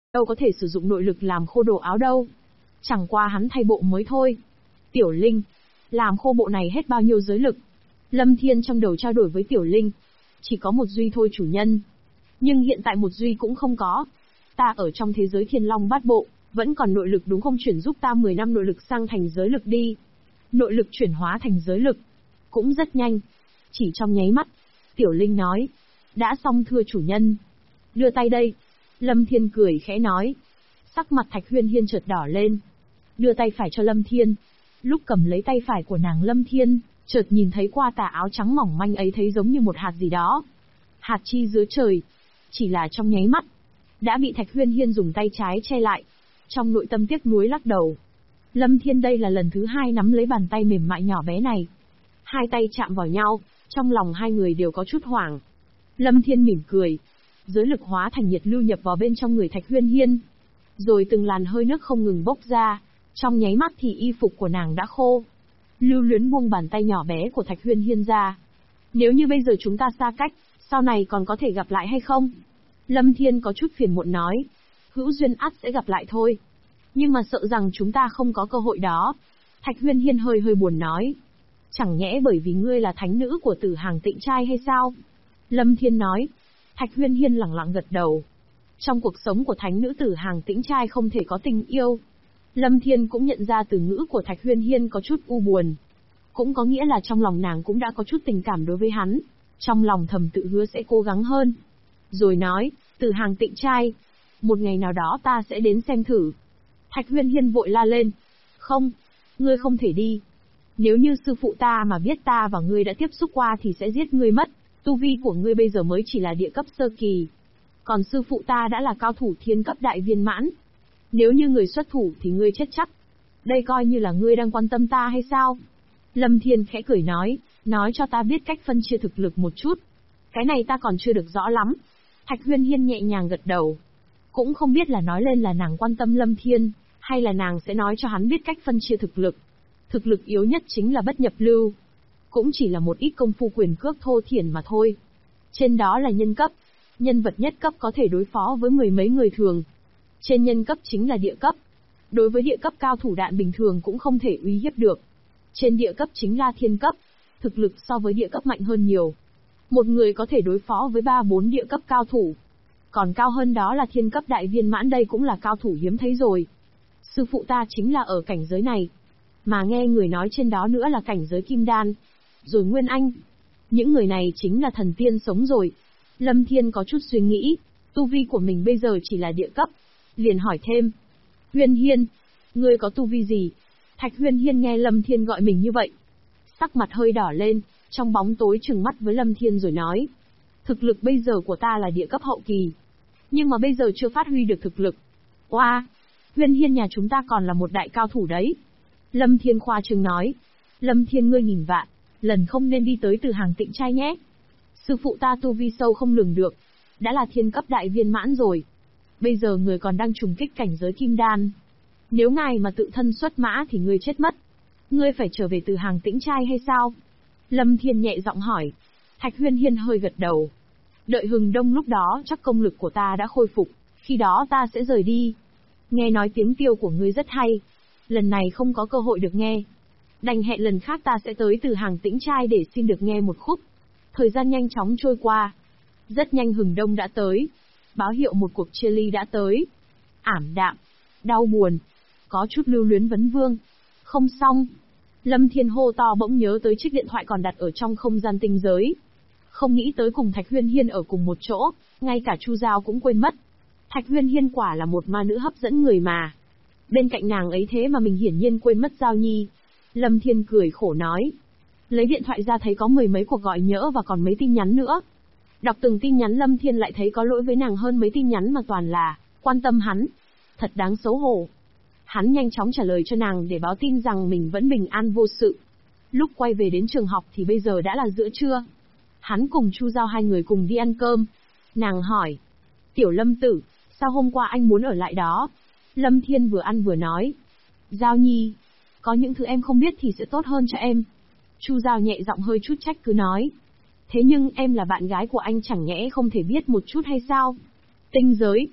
đâu có thể sử dụng nội lực làm khô đồ áo đâu. Chẳng qua hắn thay bộ mới thôi. Tiểu Linh, làm khô bộ này hết bao nhiêu giới lực? Lâm Thiên trong đầu trao đổi với Tiểu Linh. Chỉ có một duy thôi chủ nhân. Nhưng hiện tại một duy cũng không có. Ta ở trong thế giới Thiên Long Bát Bộ, vẫn còn nội lực đúng không, chuyển giúp ta 10 năm nội lực sang thành giới lực đi. Nội lực chuyển hóa thành giới lực. Cũng rất nhanh. Chỉ trong nháy mắt. Tiểu Linh nói. Đã xong thưa chủ nhân. Đưa tay đây. Lâm Thiên cười khẽ nói. Sắc mặt Thạch Huyên Hiên chợt đỏ lên. Đưa tay phải cho Lâm Thiên. Lúc cầm lấy tay phải của nàng, Lâm Thiên chợt nhìn thấy qua tà áo trắng mỏng manh ấy thấy giống như một hạt gì đó. Hạt chi giữa trời. Chỉ là trong nháy mắt, đã bị Thạch Huyên Hiên dùng tay trái che lại. Trong nội tâm tiếc nuối lắc đầu. Lâm Thiên đây là lần thứ hai nắm lấy bàn tay mềm mại nhỏ bé này. Hai tay chạm vào nhau, trong lòng hai người đều có chút hoảng. Lâm Thiên mỉm cười. Giới lực hóa thành nhiệt lưu nhập vào bên trong người Thạch Huyên Hiên. Rồi từng làn hơi nước không ngừng bốc ra. Trong nháy mắt thì y phục của nàng đã khô. Lưu Luyến buông bàn tay nhỏ bé của Thạch Huyên Hiên ra. Nếu như bây giờ chúng ta xa cách, sau này còn có thể gặp lại hay không? Lâm Thiên có chút phiền muộn nói. Hữu duyên ắt sẽ gặp lại thôi. Nhưng mà sợ rằng chúng ta không có cơ hội đó. Thạch Huyên Hiên hơi buồn nói. Chẳng nhẽ bởi vì ngươi là thánh nữ của Tử Hàng Tịnh Trai hay sao? Lâm Thiên nói. Thạch Huyên Hiên lẳng lặng gật đầu. Trong cuộc sống của thánh nữ Tử Hàng Tĩnh Trai không thể có tình yêu. Lâm Thiên cũng nhận ra từ ngữ của Thạch Huyên Hiên có chút u buồn. Cũng có nghĩa là trong lòng nàng cũng đã có chút tình cảm đối với hắn. Trong lòng thầm tự hứa sẽ cố gắng hơn. Rồi nói, Tử Hàng Tịnh Trai, một ngày nào đó ta sẽ đến xem thử. Thạch Huyên Hiên vội la lên. Không, ngươi không thể đi. Nếu như sư phụ ta mà biết ta và ngươi đã tiếp xúc qua thì sẽ giết ngươi mất. Tu vi của ngươi bây giờ mới chỉ là địa cấp sơ kỳ. Còn sư phụ ta đã là cao thủ thiên cấp đại viên mãn. Nếu như người xuất thủ thì ngươi chết chắc. Đây coi như là ngươi đang quan tâm ta hay sao? Lâm Thiên khẽ cười nói cho ta biết cách phân chia thực lực một chút. Cái này ta còn chưa được rõ lắm. Thạch Huyên Hiên nhẹ nhàng gật đầu. Cũng không biết là nói lên là nàng quan tâm Lâm Thiên, hay là nàng sẽ nói cho hắn biết cách phân chia thực lực. Thực lực yếu nhất chính là bất nhập lưu. Cũng chỉ là một ít công phu quyền cước thô thiển mà thôi. Trên đó là nhân cấp. Nhân vật nhất cấp có thể đối phó với mười mấy người thường. Trên nhân cấp chính là địa cấp. Đối với địa cấp cao thủ đạn bình thường cũng không thể uy hiếp được. Trên địa cấp chính là thiên cấp. Thực lực so với địa cấp mạnh hơn nhiều. Một người có thể đối phó với 3-4 địa cấp cao thủ. Còn cao hơn đó là thiên cấp đại viên mãn, đây cũng là cao thủ hiếm thấy rồi. Sư phụ ta chính là ở cảnh giới này. Mà nghe người nói trên đó nữa là cảnh giới kim đan. Rồi Nguyên Anh. Những người này chính là thần tiên sống rồi. Lâm Thiên có chút suy nghĩ. Tu vi của mình bây giờ chỉ là địa cấp. Liền hỏi thêm. Huyên Hiên, ngươi có tu vi gì? Thạch Huyên Hiên nghe Lâm Thiên gọi mình như vậy. Sắc mặt hơi đỏ lên, trong bóng tối trừng mắt với Lâm Thiên rồi nói. Thực lực bây giờ của ta là địa cấp hậu kỳ. Nhưng mà bây giờ chưa phát huy được thực lực. Oa, Huyên Hiên nhà chúng ta còn là một đại cao thủ đấy. Lâm Thiên khoa trương nói. Lâm Thiên ngươi nghìn vạn, lần không nên đi tới Tử Hàng Tịnh Trai nhé. Sư phụ ta tu vi sâu không lường được. Đã là thiên cấp đại viên mãn rồi. Bây giờ người còn đang trùng kích cảnh giới kim đan. Nếu ngài mà tự thân xuất mã thì ngươi chết mất. Ngươi phải trở về Tử Hàng Tĩnh Trai hay sao? Lâm Thiên nhẹ giọng hỏi. Thạch Huyên Hiên hơi gật đầu. Đợi hừng đông lúc đó chắc công lực của ta đã khôi phục. Khi đó ta sẽ rời đi. Nghe nói tiếng tiêu của ngươi rất hay. Lần này không có cơ hội được nghe. Đành hẹn lần khác ta sẽ tới Tử Hàng Tĩnh Trai để xin được nghe một khúc. Thời gian nhanh chóng trôi qua. Rất nhanh hừng đông đã tới. Báo hiệu một cuộc chia ly đã tới. Ảm đạm, đau buồn, có chút lưu luyến vấn vương. Không xong. Lâm Thiên hô to bỗng nhớ tới chiếc điện thoại còn đặt ở trong không gian tinh giới. Không nghĩ tới cùng Thạch Huyên Hiên ở cùng một chỗ, ngay cả Chu Giao cũng quên mất. Thạch Huyên Hiên quả là một ma nữ hấp dẫn người mà. Bên cạnh nàng ấy thế mà mình hiển nhiên quên mất Giao Nhi. Lâm Thiên cười khổ nói. Lấy điện thoại ra thấy có mười mấy cuộc gọi nhỡ và còn mấy tin nhắn nữa. Đọc từng tin nhắn Lâm Thiên lại thấy có lỗi với nàng hơn mấy tin nhắn mà toàn là quan tâm hắn. Thật đáng xấu hổ. Hắn nhanh chóng trả lời cho nàng để báo tin rằng mình vẫn bình an vô sự. Lúc quay về đến trường học thì bây giờ đã là giữa trưa. Hắn cùng Chu Giao hai người cùng đi ăn cơm. Nàng hỏi. Tiểu Lâm tử, sao hôm qua anh muốn ở lại đó? Lâm Thiên vừa ăn vừa nói. Giao Nhi, có những thứ em không biết thì sẽ tốt hơn cho em. Chu Giao nhẹ giọng hơi chút trách cứ nói. Thế nhưng em là bạn gái của anh chẳng nhẽ không thể biết một chút hay sao? Tinh giới.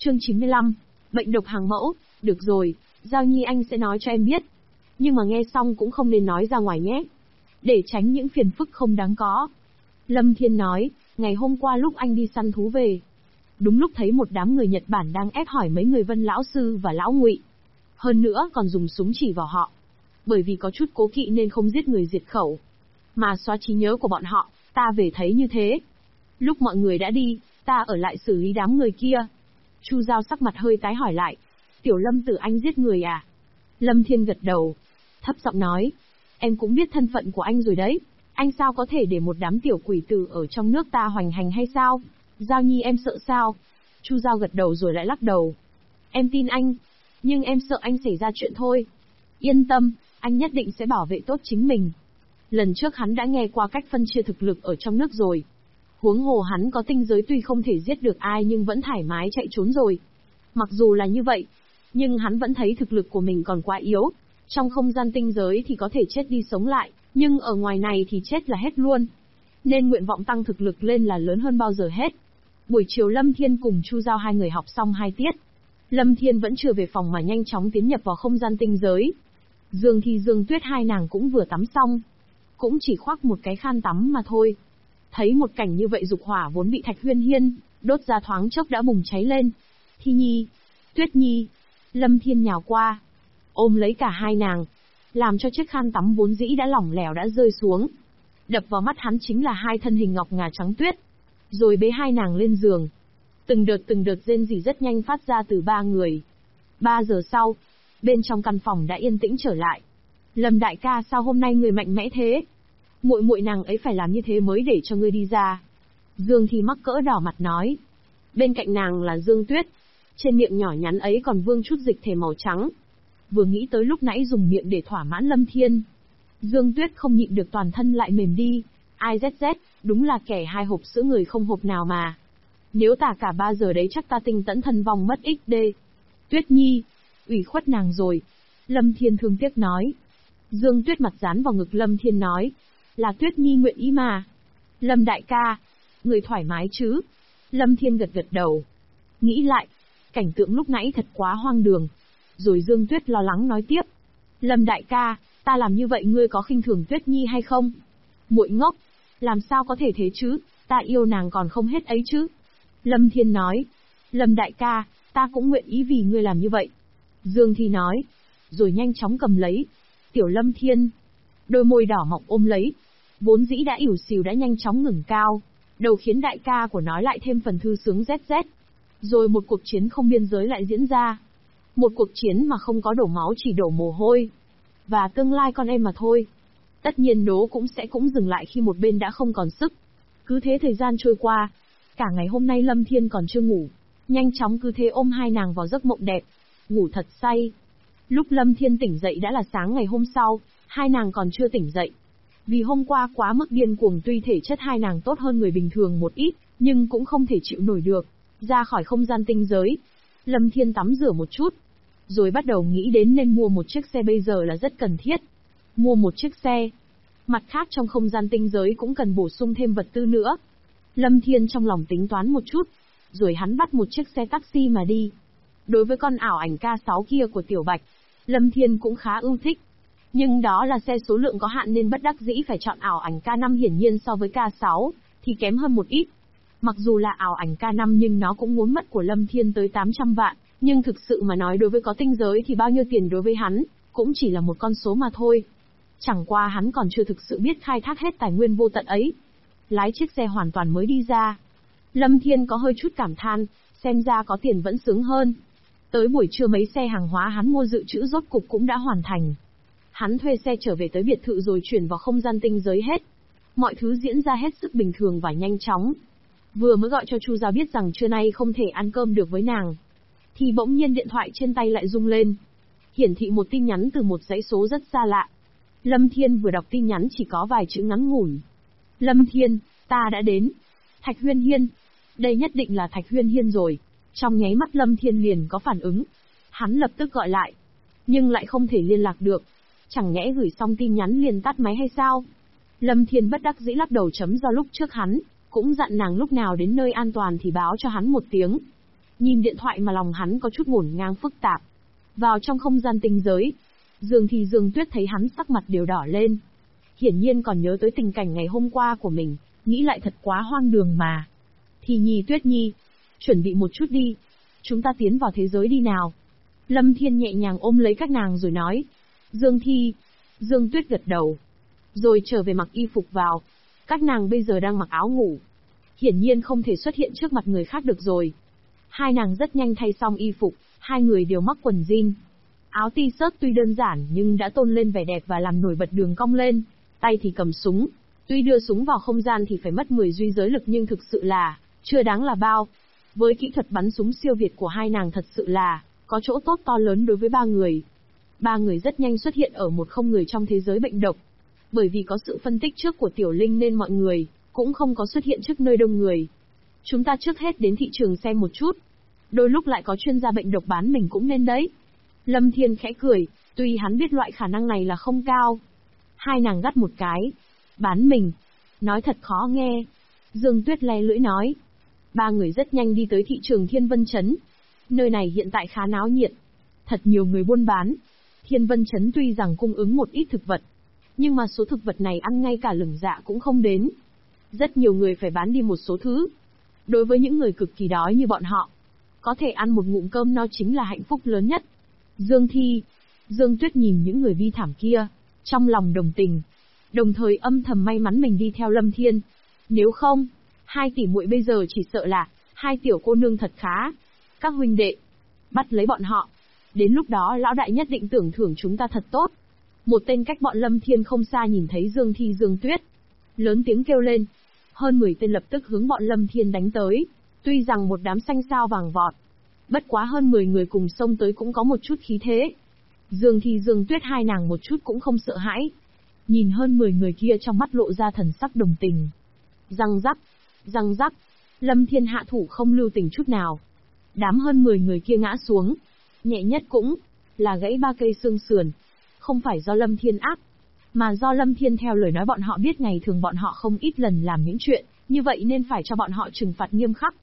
Chương 95. Bệnh độc hàng mẫu. Được rồi, Giao Nhi anh sẽ nói cho em biết. Nhưng mà nghe xong cũng không nên nói ra ngoài nhé. Để tránh những phiền phức không đáng có. Lâm Thiên nói, ngày hôm qua lúc anh đi săn thú về. Đúng lúc thấy một đám người Nhật Bản đang ép hỏi mấy người Vân lão sư và lão Ngụy. Hơn nữa còn dùng súng chỉ vào họ. Bởi vì có chút cố kỵ nên không giết người diệt khẩu. Mà xóa trí nhớ của bọn họ, ta về thấy như thế. Lúc mọi người đã đi, ta ở lại xử lý đám người kia. Chu Giao sắc mặt hơi tái hỏi lại. Tiểu Lâm tử anh giết người à? Lâm Thiên gật đầu. Thấp giọng nói. Em cũng biết thân phận của anh rồi đấy. Anh sao có thể để một đám tiểu quỷ tử ở trong nước ta hoành hành hay sao? Giao Nhi em sợ sao? Chu Giao gật đầu rồi lại lắc đầu. Em tin anh. Nhưng em sợ anh xảy ra chuyện thôi. Yên tâm, anh nhất định sẽ bảo vệ tốt chính mình. Lần trước hắn đã nghe qua cách phân chia thực lực ở trong nước rồi. Huống hồ hắn có tinh giới tuy không thể giết được ai nhưng vẫn thoải mái chạy trốn rồi. Mặc dù là như vậy, nhưng hắn vẫn thấy thực lực của mình còn quá yếu. Trong không gian tinh giới thì có thể chết đi sống lại, nhưng ở ngoài này thì chết là hết luôn. Nên nguyện vọng tăng thực lực lên là lớn hơn bao giờ hết. Buổi chiều Lâm Thiên cùng Chu Giao hai người học xong 2 tiết. Lâm Thiên vẫn chưa về phòng mà nhanh chóng tiến nhập vào không gian tinh giới. Dương Thi Dương Tuyết hai nàng cũng vừa tắm xong. Cũng chỉ khoác một cái khăn tắm mà thôi. Thấy một cảnh như vậy dục hỏa vốn bị Thạch Huyên Hiên đốt ra thoáng chốc đã bùng cháy lên. Thi Nhi, Tuyết Nhi, Lâm Thiên nhào qua, ôm lấy cả hai nàng, làm cho chiếc khăn tắm vốn dĩ đã lỏng lẻo đã rơi xuống. Đập vào mắt hắn chính là hai thân hình ngọc ngà trắng tuyết. Rồi bế hai nàng lên giường. Từng đợt rên rỉ rất nhanh phát ra từ ba người. 3 giờ sau, bên trong căn phòng đã yên tĩnh trở lại. Lâm đại ca sao hôm nay người mạnh mẽ thế? Muội muội nàng ấy phải làm như thế mới để cho ngươi đi ra. Dương Thi mắc cỡ đỏ mặt nói. Bên cạnh nàng là Dương Tuyết. Trên miệng nhỏ nhắn ấy còn vương chút dịch thể màu trắng. Vừa nghĩ tới lúc nãy dùng miệng để thỏa mãn Lâm Thiên. Dương Tuyết không nhịn được toàn thân lại mềm đi. Ai ZZ, đúng là kẻ 2 hộp sữa người không hộp nào mà. Nếu tả cả 3 giờ đấy chắc ta tinh tẫn thân vong mất XD. Tuyết Nhi, ủy khuất nàng rồi. Lâm Thiên thương tiếc nói. Dương Tuyết mặt dán vào ngực Lâm Thiên nói. Là Tuyết Nhi nguyện ý mà. Lâm đại ca, người thoải mái chứ? Lâm Thiên gật đầu. Nghĩ lại, cảnh tượng lúc nãy thật quá hoang đường. Rồi Dương Tuyết lo lắng nói tiếp. Lâm đại ca, ta làm như vậy ngươi có khinh thường Tuyết Nhi hay không? Muội ngốc, làm sao có thể thế chứ, ta yêu nàng còn không hết ấy chứ. Lâm Thiên nói. Lâm đại ca, ta cũng nguyện ý vì ngươi làm như vậy. Dương Thi nói. Rồi nhanh chóng cầm lấy. Tiểu Lâm Thiên. Đôi môi đỏ mọng ôm lấy. Vốn dĩ đã ỉu xìu đã nhanh chóng ngừng cao. Đầu khiến đại ca của nói lại thêm phần thư sướng ZZ. Rồi một cuộc chiến không biên giới lại diễn ra. Một cuộc chiến mà không có đổ máu chỉ đổ mồ hôi. Và tương lai con em mà thôi. Tất nhiên đố cũng dừng lại khi một bên đã không còn sức. Cứ thế thời gian trôi qua. Cả ngày hôm nay Lâm Thiên còn chưa ngủ. Nhanh chóng cứ thế ôm hai nàng vào giấc mộng đẹp. Ngủ thật say. Lúc Lâm Thiên tỉnh dậy đã là sáng ngày hôm sau. Hai nàng còn chưa tỉnh dậy. Vì hôm qua quá mức điên cuồng tuy thể chất hai nàng tốt hơn người bình thường một ít, nhưng cũng không thể chịu nổi được. Ra khỏi không gian tinh giới. Lâm Thiên tắm rửa một chút. Rồi bắt đầu nghĩ đến nên mua một chiếc xe bây giờ là rất cần thiết. Mua một chiếc xe. Mặt khác trong không gian tinh giới cũng cần bổ sung thêm vật tư nữa. Lâm Thiên trong lòng tính toán một chút. Rồi hắn bắt một chiếc xe taxi mà đi. Đối với con ảo ảnh K6 kia của Tiểu Bạch, Lâm Thiên cũng khá ưa thích. Nhưng đó là xe số lượng có hạn nên bất đắc dĩ phải chọn ảo ảnh K5 hiển nhiên so với K6, thì kém hơn một ít. Mặc dù là ảo ảnh K5 nhưng nó cũng muốn mất của Lâm Thiên tới 800 vạn, nhưng thực sự mà nói đối với có tinh giới thì bao nhiêu tiền đối với hắn, cũng chỉ là một con số mà thôi. Chẳng qua hắn còn chưa thực sự biết khai thác hết tài nguyên vô tận ấy. Lái chiếc xe hoàn toàn mới đi ra. Lâm Thiên có hơi chút cảm than, xem ra có tiền vẫn sướng hơn. Tới buổi trưa mấy xe hàng hóa hắn mua dự trữ rốt cục cũng đã hoàn thành. Hắn thuê xe trở về tới biệt thự rồi chuyển vào không gian tinh giới hết. Mọi thứ diễn ra hết sức bình thường và nhanh chóng. Vừa mới gọi cho Chu Giao biết rằng trưa nay không thể ăn cơm được với nàng, thì bỗng nhiên điện thoại trên tay lại rung lên. Hiển thị một tin nhắn từ một dãy số rất xa lạ. Lâm Thiên vừa đọc tin nhắn chỉ có vài chữ ngắn ngủn. Lâm Thiên, ta đã đến. Thạch Huyên Hiên. Đây nhất định là Thạch Huyên Hiên rồi. Trong nháy mắt Lâm Thiên liền có phản ứng. Hắn lập tức gọi lại. Nhưng lại không thể liên lạc được. Chẳng nhẽ gửi xong tin nhắn liền tắt máy hay sao? Lâm Thiên bất đắc dĩ lắc đầu chấm do lúc trước hắn cũng dặn nàng lúc nào đến nơi an toàn thì báo cho hắn một tiếng. Nhìn điện thoại mà lòng hắn có chút ngổn ngang phức tạp. Vào trong không gian tinh giới, Dương Thi Dương Tuyết thấy hắn sắc mặt đều đỏ lên. Hiển nhiên còn nhớ tới tình cảnh ngày hôm qua của mình, nghĩ lại thật quá hoang đường mà. Thi Nhi Tuyết Nhi, chuẩn bị một chút đi. Chúng ta tiến vào thế giới đi nào. Lâm Thiên nhẹ nhàng ôm lấy các nàng rồi nói. Dương Thi, Dương Tuyết gật đầu. Rồi trở về mặc y phục vào. Các nàng bây giờ đang mặc áo ngủ. Hiển nhiên không thể xuất hiện trước mặt người khác được rồi. Hai nàng rất nhanh thay xong y phục, hai người đều mắc quần jean. Áo t-shirt tuy đơn giản nhưng đã tôn lên vẻ đẹp và làm nổi bật đường cong lên. Tay thì cầm súng. Tuy đưa súng vào không gian thì phải mất 10 duy giới lực nhưng thực sự là chưa đáng là bao. Với kỹ thuật bắn súng siêu việt của hai nàng thật sự là có chỗ tốt to lớn đối với ba người. Ba người rất nhanh xuất hiện ở một không người trong thế giới bệnh độc. Bởi vì có sự phân tích trước của Tiểu Linh nên mọi người cũng không có xuất hiện trước nơi đông người. Chúng ta trước hết đến thị trường xem một chút. Đôi lúc lại có chuyên gia bệnh độc bán mình cũng nên đấy. Lâm Thiên khẽ cười, tuy hắn biết loại khả năng này là không cao. Hai nàng gắt một cái. Bán mình. Nói thật khó nghe. Dương Tuyết le lưỡi nói. Ba người rất nhanh đi tới thị trường Thiên Vân Trấn. Nơi này hiện tại khá náo nhiệt. Thật nhiều người buôn bán. Thiên Vân Trấn tuy rằng cung ứng một ít thực vật, nhưng mà số thực vật này ăn ngay cả lửng dạ cũng không đến. Rất nhiều người phải bán đi một số thứ. Đối với những người cực kỳ đói như bọn họ, có thể ăn một ngụm cơm no chính là hạnh phúc lớn nhất. Dương Thi, Dương Tuyết nhìn những người bi thảm kia, trong lòng đồng tình, đồng thời âm thầm may mắn mình đi theo Lâm Thiên. Nếu không, hai tỷ muội bây giờ chỉ sợ là hai tiểu cô nương thật khá. Các huynh đệ, bắt lấy bọn họ. Đến lúc đó lão đại nhất định tưởng thưởng chúng ta thật tốt. Một tên cách bọn Lâm Thiên không xa nhìn thấy Dương Thi Dương Tuyết, lớn tiếng kêu lên. Hơn 10 tên lập tức hướng bọn Lâm Thiên đánh tới. Tuy rằng một đám xanh sao vàng vọt, bất quá hơn 10 người cùng xông tới cũng có một chút khí thế. Dương Thi Dương Tuyết hai nàng một chút cũng không sợ hãi. Nhìn hơn 10 người kia trong mắt lộ ra thần sắc đồng tình. Răng rắc, Lâm Thiên hạ thủ không lưu tình chút nào. Đám hơn 10 người kia ngã xuống. Nhẹ nhất cũng là gãy 3 cây xương sườn. Không phải do Lâm Thiên ác, mà do Lâm Thiên theo lời nói bọn họ biết ngày thường bọn họ không ít lần làm những chuyện như vậy nên phải cho bọn họ trừng phạt nghiêm khắc.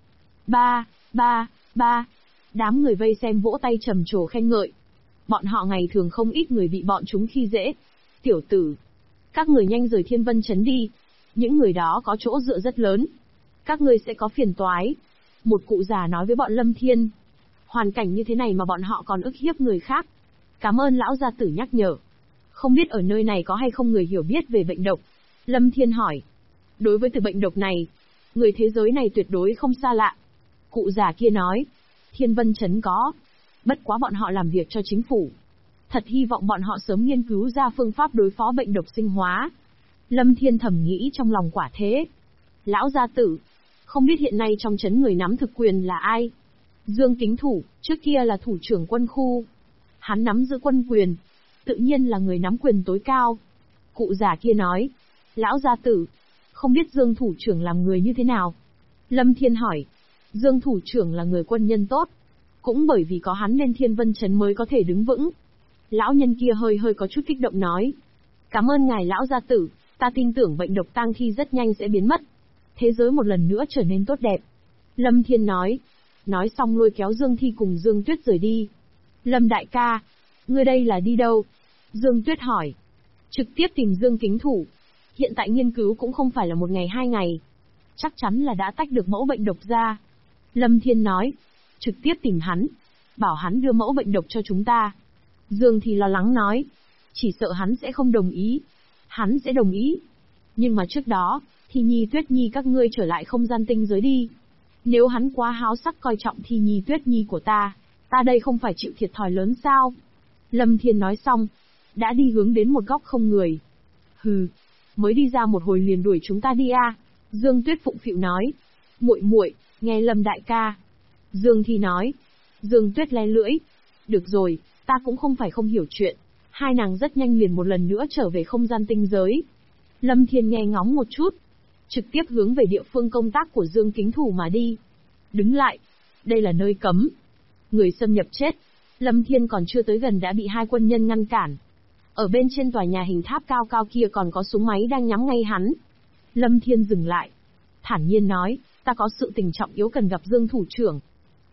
Ba. Đám người vây xem vỗ tay trầm trồ khen ngợi. Bọn họ ngày thường không ít người bị bọn chúng khi dễ. Tiểu tử, các người nhanh rời Thiên Vân Trấn đi. Những người đó có chỗ dựa rất lớn. Các ngươi sẽ có phiền toái. Một cụ già nói với bọn Lâm Thiên. Hoàn cảnh như thế này mà bọn họ còn ức hiếp người khác. Cảm ơn lão gia tử nhắc nhở. Không biết ở nơi này có hay không người hiểu biết về bệnh độc? Lâm Thiên hỏi. Đối với từ bệnh độc này, người thế giới này tuyệt đối không xa lạ. Cụ già kia nói. Thiên Vân Trấn có. Bất quá bọn họ làm việc cho chính phủ. Thật hy vọng bọn họ sớm nghiên cứu ra phương pháp đối phó bệnh độc sinh hóa. Lâm Thiên thầm nghĩ trong lòng quả thế. Lão gia tử, không biết hiện nay trong trấn người nắm thực quyền là ai? Dương Kính Thủ, trước kia là thủ trưởng quân khu. Hắn nắm giữ quân quyền, tự nhiên là người nắm quyền tối cao. Cụ già kia nói. Lão gia tử, không biết Dương thủ trưởng làm người như thế nào? Lâm Thiên hỏi. Dương thủ trưởng là người quân nhân tốt. Cũng bởi vì có hắn nên Thiên Vân Trấn mới có thể đứng vững. Lão nhân kia hơi có chút kích động nói. Cảm ơn ngài lão gia tử, ta tin tưởng bệnh độc tang thi rất nhanh sẽ biến mất. Thế giới một lần nữa trở nên tốt đẹp. Lâm Thiên nói. Nói xong lôi kéo Dương Thi cùng Dương Tuyết rời đi. Lâm đại ca, ngươi đây là đi đâu? Dương Tuyết hỏi. Trực tiếp tìm Dương Kính Thủ. Hiện tại nghiên cứu cũng không phải là một ngày 2 ngày. Chắc chắn là đã tách được mẫu bệnh độc ra. Lâm Thiên nói. Trực tiếp tìm hắn. Bảo hắn đưa mẫu bệnh độc cho chúng ta. Dương thì lo lắng nói. Chỉ sợ hắn sẽ không đồng ý. Hắn sẽ đồng ý. Nhưng mà trước đó, thì Nhi Tuyết Nhi các ngươi trở lại không gian tinh giới đi. Nếu hắn quá háo sắc coi trọng thì Nhi Tuyết Nhi của ta đây không phải chịu thiệt thòi lớn sao? Lâm Thiên nói xong, đã đi hướng đến một góc không người. Hừ, mới đi ra một hồi liền đuổi chúng ta đi à? Dương Tuyết phụng phịu nói. Muội, nghe Lâm đại ca. Dương Thi nói. Dương Tuyết le lưỡi. Được rồi, ta cũng không phải không hiểu chuyện. Hai nàng rất nhanh liền một lần nữa trở về không gian tinh giới. Lâm Thiên nghe ngóng một chút, trực tiếp hướng về địa phương công tác của Dương Kính Thủ mà đi. Đứng lại, đây là nơi cấm. Người xâm nhập chết. Lâm Thiên còn chưa tới gần đã bị 2 quân nhân ngăn cản. Ở bên trên tòa nhà hình tháp cao cao kia còn có súng máy đang nhắm ngay hắn. Lâm Thiên dừng lại. Thản nhiên nói, ta có sự tình trọng yếu cần gặp Dương thủ trưởng.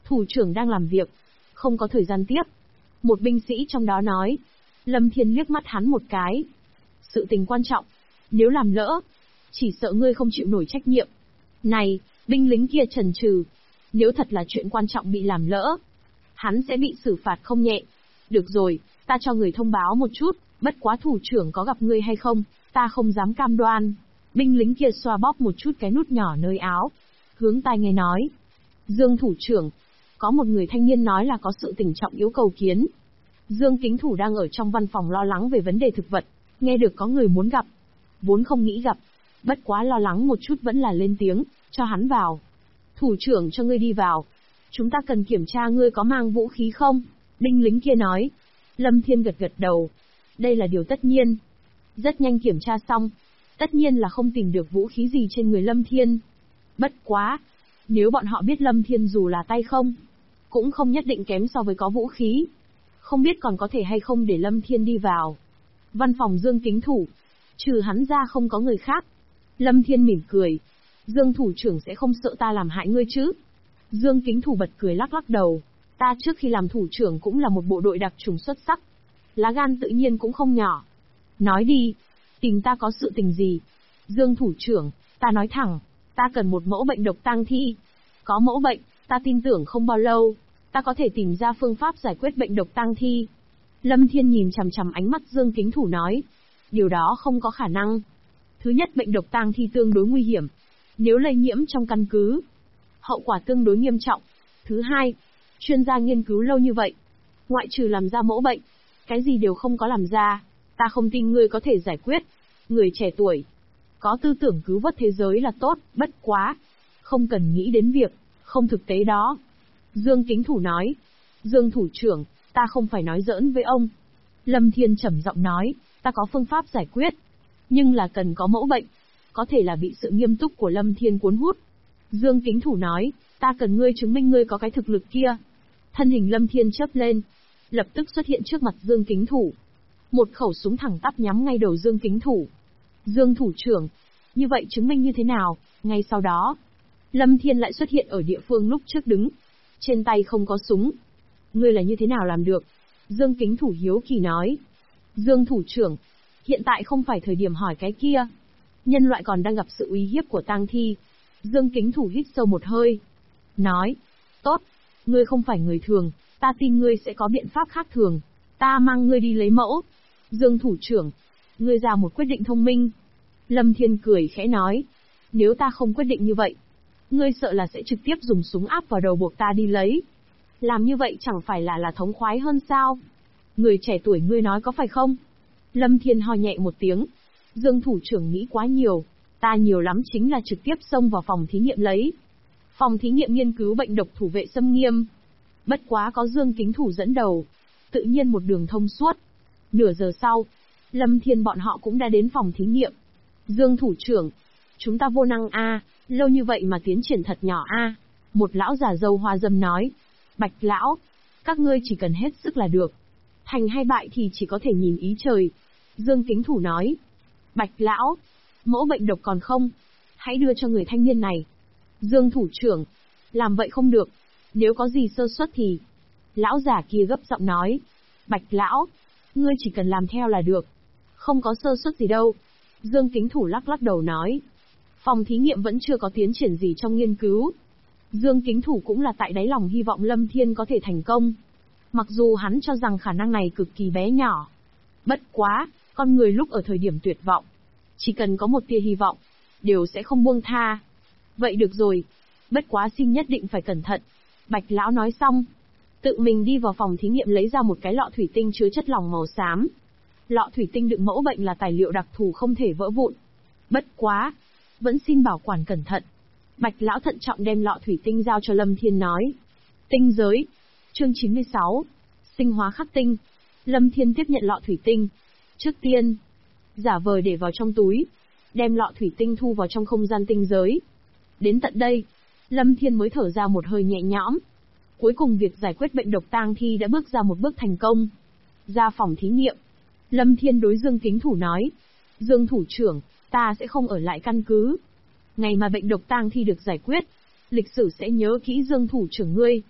Thủ trưởng đang làm việc, không có thời gian tiếp. Một binh sĩ trong đó nói. Lâm Thiên liếc mắt hắn một cái. Sự tình quan trọng, nếu làm lỡ, chỉ sợ ngươi không chịu nổi trách nhiệm. Này, binh lính kia chần chừ. Nếu thật là chuyện quan trọng bị làm lỡ, hắn sẽ bị xử phạt không nhẹ. Được rồi, ta cho người thông báo một chút, bất quá thủ trưởng có gặp ngươi hay không, ta không dám cam đoan. Binh lính kia xoa bóp một chút cái nút nhỏ nơi áo. Hướng tai nghe nói. Dương thủ trưởng, có một người thanh niên nói là có sự tình trọng yếu cầu kiến. Dương Kính Thủ đang ở trong văn phòng lo lắng về vấn đề thực vật, nghe được có người muốn gặp. Vốn không nghĩ gặp, bất quá lo lắng một chút vẫn là lên tiếng, cho hắn vào. Thủ trưởng cho ngươi đi vào. Chúng ta cần kiểm tra ngươi có mang vũ khí không? Binh lính kia nói. Lâm Thiên gật gật đầu. Đây là điều tất nhiên. Rất nhanh kiểm tra xong. Tất nhiên là không tìm được vũ khí gì trên người Lâm Thiên. Bất quá, nếu bọn họ biết Lâm Thiên dù là tay không, cũng không nhất định kém so với có vũ khí. Không biết còn có thể hay không để Lâm Thiên đi vào. Văn phòng Dương Kính Thủ. Trừ hắn ra không có người khác. Lâm Thiên mỉm cười. Dương thủ trưởng sẽ không sợ ta làm hại ngươi chứ? Dương Kính Thủ bật cười lắc lắc đầu. Ta trước khi làm thủ trưởng cũng là một bộ đội đặc chủng xuất sắc. Lá gan tự nhiên cũng không nhỏ. Nói đi, tìm ta có sự tình gì? Dương thủ trưởng, ta nói thẳng, ta cần một mẫu bệnh độc tang thi. Có mẫu bệnh, ta tin tưởng không bao lâu, ta có thể tìm ra phương pháp giải quyết bệnh độc tang thi. Lâm Thiên nhìn chằm chằm ánh mắt Dương Kính Thủ nói. Điều đó không có khả năng. Thứ nhất, bệnh độc tang thi tương đối nguy hiểm. Nếu lây nhiễm trong căn cứ, hậu quả tương đối nghiêm trọng. Thứ hai, chuyên gia nghiên cứu lâu như vậy, ngoại trừ làm ra mẫu bệnh, cái gì đều không có làm ra. Ta không tin ngươi có thể giải quyết. Người trẻ tuổi, có tư tưởng cứu vớt thế giới là tốt, bất quá, không cần nghĩ đến việc không thực tế đó. Dương Kính Thủ nói. Dương thủ trưởng, ta không phải nói giỡn với ông. Lâm Thiên trầm giọng nói, ta có phương pháp giải quyết, nhưng là cần có mẫu bệnh. Có thể là bị sự nghiêm túc của Lâm Thiên cuốn hút. Dương Kính Thủ nói, ta cần ngươi chứng minh ngươi có cái thực lực kia. Thân hình Lâm Thiên chớp lên, lập tức xuất hiện trước mặt Dương Kính Thủ. Một khẩu súng thẳng tắp nhắm ngay đầu Dương Kính Thủ. Dương thủ trưởng, như vậy chứng minh như thế nào? Ngay sau đó, Lâm Thiên lại xuất hiện ở địa phương lúc trước đứng. Trên tay không có súng. Ngươi là như thế nào làm được? Dương Kính Thủ hiếu kỳ nói. Dương thủ trưởng, hiện tại không phải thời điểm hỏi cái kia. Nhân loại còn đang gặp sự uy hiếp của tang thi. Dương Kính Thủ hít sâu một hơi. Nói, tốt, ngươi không phải người thường, ta tin ngươi sẽ có biện pháp khác thường. Ta mang ngươi đi lấy mẫu. Dương thủ trưởng, ngươi ra một quyết định thông minh. Lâm Thiên cười khẽ nói, nếu ta không quyết định như vậy, ngươi sợ là sẽ trực tiếp dùng súng áp vào đầu buộc ta đi lấy. Làm như vậy chẳng phải là thống khoái hơn sao? Người trẻ tuổi ngươi nói có phải không? Lâm Thiên ho nhẹ một tiếng. Dương thủ trưởng nghĩ quá nhiều, ta nhiều lắm chính là trực tiếp xông vào phòng thí nghiệm lấy. Phòng thí nghiệm nghiên cứu bệnh độc thủ vệ xâm nghiêm. Bất quá có Dương Kính Thủ dẫn đầu, tự nhiên một đường thông suốt. Nửa giờ sau, Lâm Thiên bọn họ cũng đã đến phòng thí nghiệm. Dương thủ trưởng, chúng ta vô năng a, lâu như vậy mà tiến triển thật nhỏ a. Một lão già râu hoa râm nói. Bạch lão, các ngươi chỉ cần hết sức là được. Thành hay bại thì chỉ có thể nhìn ý trời. Dương Kính Thủ nói. Bạch lão, mẫu bệnh độc còn không? Hãy đưa cho người thanh niên này. Dương thủ trưởng, làm vậy không được. Nếu có gì sơ suất thì... Lão giả kia gấp giọng nói. Bạch lão, ngươi chỉ cần làm theo là được. Không có sơ suất gì đâu. Dương Kính Thủ lắc lắc đầu nói. Phòng thí nghiệm vẫn chưa có tiến triển gì trong nghiên cứu. Dương Kính Thủ cũng là tại đáy lòng hy vọng Lâm Thiên có thể thành công. Mặc dù hắn cho rằng khả năng này cực kỳ bé nhỏ. Bất quá, con người lúc ở thời điểm tuyệt vọng, chỉ cần có một tia hy vọng, đều sẽ không buông tha. Vậy được rồi. Bất quá xin nhất định phải cẩn thận. Bạch lão nói xong, tự mình đi vào phòng thí nghiệm lấy ra một cái lọ thủy tinh chứa chất lỏng màu xám. Lọ thủy tinh đựng mẫu bệnh là tài liệu đặc thù không thể vỡ vụn. Bất quá, vẫn xin bảo quản cẩn thận. Bạch lão thận trọng đem lọ thủy tinh giao cho Lâm Thiên nói. Tinh giới. Chương 96. Sinh hóa khắc tinh. Lâm Thiên tiếp nhận lọ thủy tinh. Trước tiên, giả vờ để vào trong túi, đem lọ thủy tinh thu vào trong không gian tinh giới. Đến tận đây, Lâm Thiên mới thở ra một hơi nhẹ nhõm. Cuối cùng việc giải quyết bệnh độc tang thi đã bước ra một bước thành công. Ra phòng thí nghiệm, Lâm Thiên đối Dương Kính Thủ nói. Dương thủ trưởng, ta sẽ không ở lại căn cứ. Ngày mà bệnh độc tang thi được giải quyết, lịch sử sẽ nhớ kỹ Dương thủ trưởng ngươi.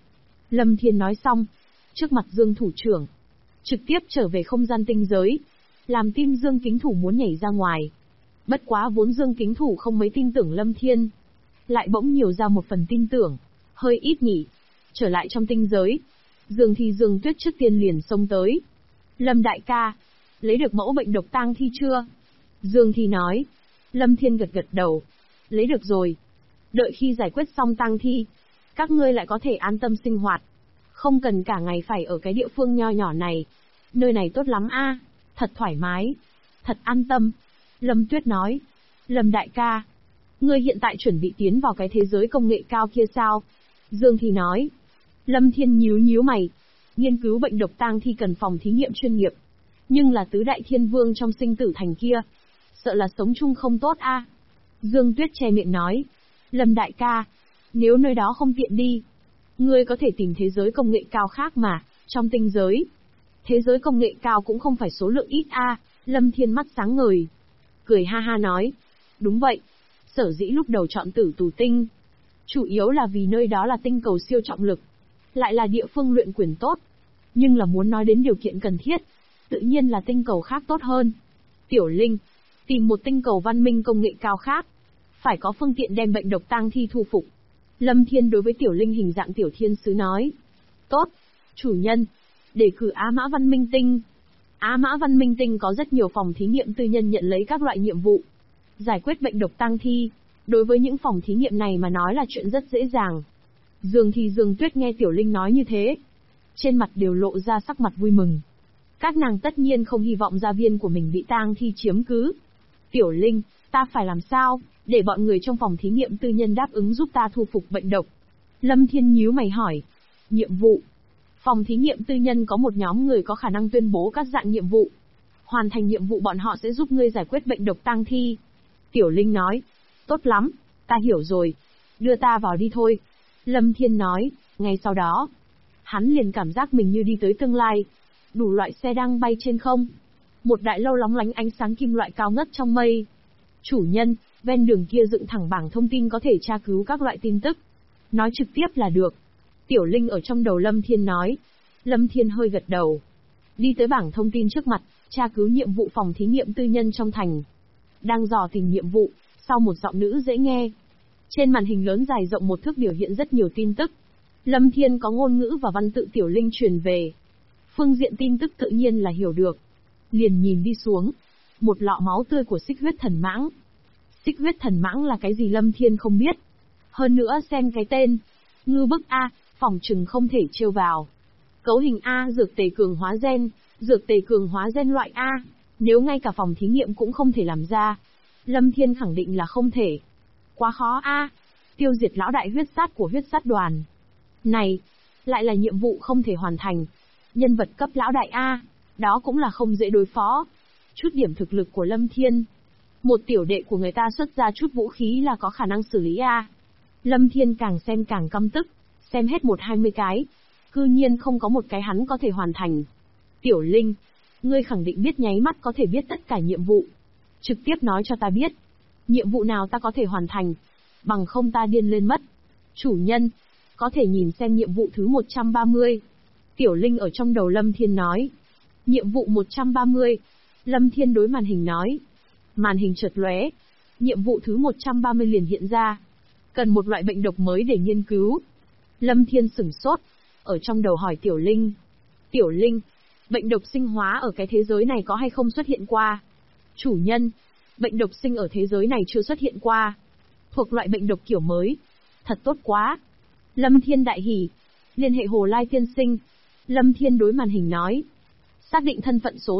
Lâm Thiên nói xong, trước mặt Dương thủ trưởng, trực tiếp trở về không gian tinh giới, làm tim Dương kính thủ muốn nhảy ra ngoài. Bất quá vốn Dương kính thủ không mấy tin tưởng Lâm Thiên, lại bỗng nhiều ra một phần tin tưởng, hơi ít nhỉ. Trở lại trong tinh giới, Dương Tuyết trước tiên liền xông tới. Lâm đại ca, lấy được mẫu bệnh độc tang thi chưa? Dương Thi nói. Lâm Thiên gật gật đầu. Lấy được rồi. Đợi khi giải quyết xong tang thi, các ngươi lại có thể an tâm sinh hoạt. Không cần cả ngày phải ở cái địa phương nho nhỏ này. Nơi này tốt lắm a, thật thoải mái, thật an tâm. Lâm Tuyết nói. Lâm đại ca, ngươi hiện tại chuẩn bị tiến vào cái thế giới công nghệ cao kia sao? Dương Thi nói. Lâm Thiên nhíu mày. Nghiên cứu bệnh độc tang thi cần phòng thí nghiệm chuyên nghiệp. Nhưng là tứ đại thiên vương trong sinh tử thành kia, sợ là sống chung không tốt a. Dương Tuyết che miệng nói. Lâm đại ca, nếu nơi đó không tiện đi, ngươi có thể tìm thế giới công nghệ cao khác mà, trong tinh giới. Thế giới công nghệ cao cũng không phải số lượng ít a. Lâm Thiên mắt sáng ngời, cười ha ha nói. Đúng vậy, sở dĩ lúc đầu chọn Tử Tù Tinh, chủ yếu là vì nơi đó là tinh cầu siêu trọng lực, lại là địa phương luyện quyền tốt. Nhưng là muốn nói đến điều kiện cần thiết, tự nhiên là tinh cầu khác tốt hơn. Tiểu Linh, tìm một tinh cầu văn minh công nghệ cao khác, phải có phương tiện đem bệnh độc tang thi thu phục. Lâm Thiên đối với Tiểu Linh hình dạng tiểu thiên sứ nói. Tốt, chủ nhân, đề cử Á Mã Văn Minh Tinh. Á Mã Văn Minh Tinh có rất nhiều phòng thí nghiệm tư nhân nhận lấy các loại nhiệm vụ, giải quyết bệnh độc tang thi. Đối với những phòng thí nghiệm này mà nói là chuyện rất dễ dàng. Dương Tuyết nghe Tiểu Linh nói như thế, trên mặt đều lộ ra sắc mặt vui mừng. Các nàng tất nhiên không hy vọng gia viên của mình bị tang thi chiếm cứ. Tiểu Linh, ta phải làm sao, để bọn người trong phòng thí nghiệm tư nhân đáp ứng giúp ta thu phục bệnh độc? Lâm Thiên nhíu mày hỏi. Nhiệm vụ. Phòng thí nghiệm tư nhân có một nhóm người có khả năng tuyên bố các dạng nhiệm vụ. Hoàn thành nhiệm vụ bọn họ sẽ giúp ngươi giải quyết bệnh độc tang thi. Tiểu Linh nói. Tốt lắm, ta hiểu rồi. Đưa ta vào đi thôi. Lâm Thiên nói. Ngay sau đó, hắn liền cảm giác mình như đi tới tương lai. Đủ loại xe đang bay trên không. Một đại lâu lóng lánh ánh sáng kim loại cao ngất trong mây. Chủ nhân, ven đường kia dựng thẳng bảng thông tin có thể tra cứu các loại tin tức. Nói trực tiếp là được. Tiểu Linh ở trong đầu Lâm Thiên nói. Lâm Thiên hơi gật đầu. Đi tới bảng thông tin trước mặt, tra cứu nhiệm vụ phòng thí nghiệm tư nhân trong thành. Đang dò tìm nhiệm vụ, sau một giọng nữ dễ nghe. Trên màn hình lớn dài rộng một thước biểu hiện rất nhiều tin tức. Lâm Thiên có ngôn ngữ và văn tự Tiểu Linh truyền về. Phương diện tin tức tự nhiên là hiểu được. Liền nhìn đi xuống. Một lọ máu tươi của xích huyết thần mãng. Xích huyết thần mãng là cái gì Lâm Thiên không biết. Hơn nữa xem cái tên. Ngư bức A, phòng trừng không thể trêu vào. Cấu hình A, dược tề cường hóa gen. Dược tề cường hóa gen loại A. Nếu ngay cả phòng thí nghiệm cũng không thể làm ra, Lâm Thiên khẳng định là không thể. Quá khó A. Tiêu diệt lão đại huyết sát của huyết sát đoàn. Này, lại là nhiệm vụ không thể hoàn thành. Nhân vật cấp lão đại A, đó cũng là không dễ đối phó. Chút điểm thực lực của Lâm Thiên, một tiểu đệ của người ta xuất ra chút vũ khí là có khả năng xử lý A. Lâm Thiên càng xem càng căm tức, xem hết 1-20 cái, cư nhiên không có một cái hắn có thể hoàn thành. Tiểu Linh, ngươi khẳng định biết nháy mắt có thể biết tất cả nhiệm vụ. Trực tiếp nói cho ta biết, nhiệm vụ nào ta có thể hoàn thành, bằng không ta điên lên mất. Chủ nhân, có thể nhìn xem nhiệm vụ thứ 130. Tiểu Linh ở trong đầu Lâm Thiên nói. Nhiệm vụ 130. Lâm Thiên đối màn hình nói. Màn hình chợt lóe. Nhiệm vụ thứ 130 liền hiện ra. Cần một loại bệnh độc mới để nghiên cứu. Lâm Thiên sửng sốt. Ở trong đầu hỏi Tiểu Linh. Tiểu Linh, bệnh độc sinh hóa ở cái thế giới này có hay không xuất hiện qua? Chủ nhân, bệnh độc sinh ở thế giới này chưa xuất hiện qua. Thuộc loại bệnh độc kiểu mới. Thật tốt quá. Lâm Thiên đại hỉ. Liên hệ Hồ Lai tiên sinh. Lâm Thiên đối màn hình nói. Xác định thân phận số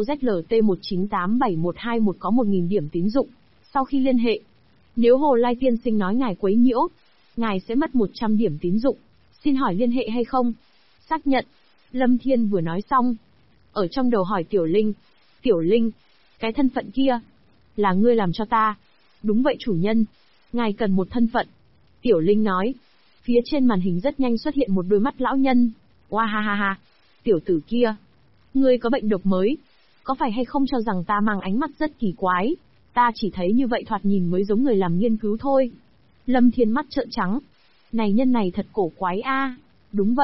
ZLT1987121 có 1000 điểm tín dụng. Sau khi liên hệ, nếu Hồ Lai tiên sinh nói ngài quấy nhiễu, ngài sẽ mất 100 điểm tín dụng. Xin hỏi liên hệ hay không? Xác nhận. Lâm Thiên vừa nói xong, ở trong đầu hỏi Tiểu Linh. Tiểu Linh, cái thân phận kia, là ngươi làm cho ta. Đúng vậy chủ nhân, ngài cần một thân phận. Tiểu Linh nói. Phía trên màn hình rất nhanh xuất hiện một đôi mắt lão nhân. Oa ha ha ha, tiểu tử kia, ngươi có bệnh độc mới, có phải hay không cho rằng ta mang ánh mắt rất kỳ quái? Ta chỉ thấy như vậy thoạt nhìn mới giống người làm nghiên cứu thôi. Lâm Thiên mắt trợn trắng. Này nhân này thật cổ quái a. Đúng vậy,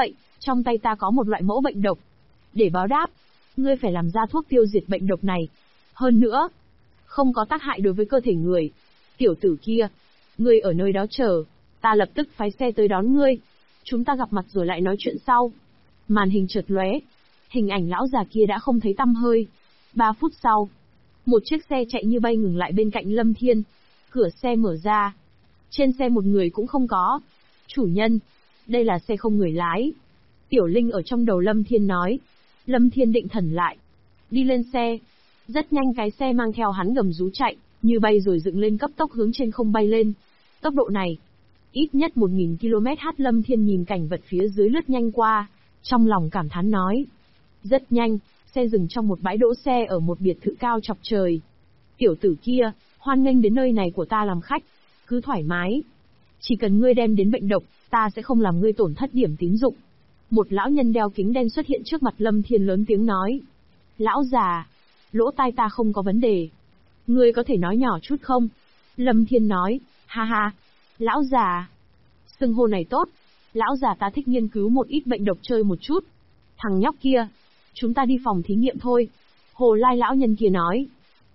Trong tay ta có một loại mẫu bệnh độc. Để báo đáp, ngươi phải làm ra thuốc tiêu diệt bệnh độc này. Hơn nữa, không có tác hại đối với cơ thể người. Tiểu tử kia, ngươi ở nơi đó chờ, ta lập tức phái xe tới đón ngươi. Chúng ta gặp mặt rồi lại nói chuyện sau. Màn hình chợt lóe, hình ảnh lão già kia đã không thấy tăm hơi. 3 phút sau, một chiếc xe chạy như bay ngừng lại bên cạnh Lâm Thiên. Cửa xe mở ra. Trên xe một người cũng không có. Chủ nhân, đây là xe không người lái. Tiểu Linh ở trong đầu Lâm Thiên nói. Lâm Thiên định thần lại. Đi lên xe. Rất nhanh cái xe mang theo hắn gầm rú chạy, như bay rồi dựng lên cấp tốc hướng trên không bay lên. Tốc độ này, ít nhất 1000 km/h. Lâm Thiên nhìn cảnh vật phía dưới lướt nhanh qua, trong lòng cảm thán nói. Rất nhanh, xe dừng trong một bãi đỗ xe ở một biệt thự cao chọc trời. Tiểu tử kia, hoan nghênh đến nơi này của ta làm khách, cứ thoải mái. Chỉ cần ngươi đem đến bệnh độc, ta sẽ không làm ngươi tổn thất điểm tín dụng. Một lão nhân đeo kính đen xuất hiện trước mặt Lâm Thiên lớn tiếng nói. Lão già, lỗ tai ta không có vấn đề. Ngươi có thể nói nhỏ chút không? Lâm Thiên nói, ha ha, lão già. Xưng hô này tốt, lão già ta thích nghiên cứu một ít bệnh độc chơi một chút. Thằng nhóc kia, chúng ta đi phòng thí nghiệm thôi. Hồ Lai lão nhân kia nói.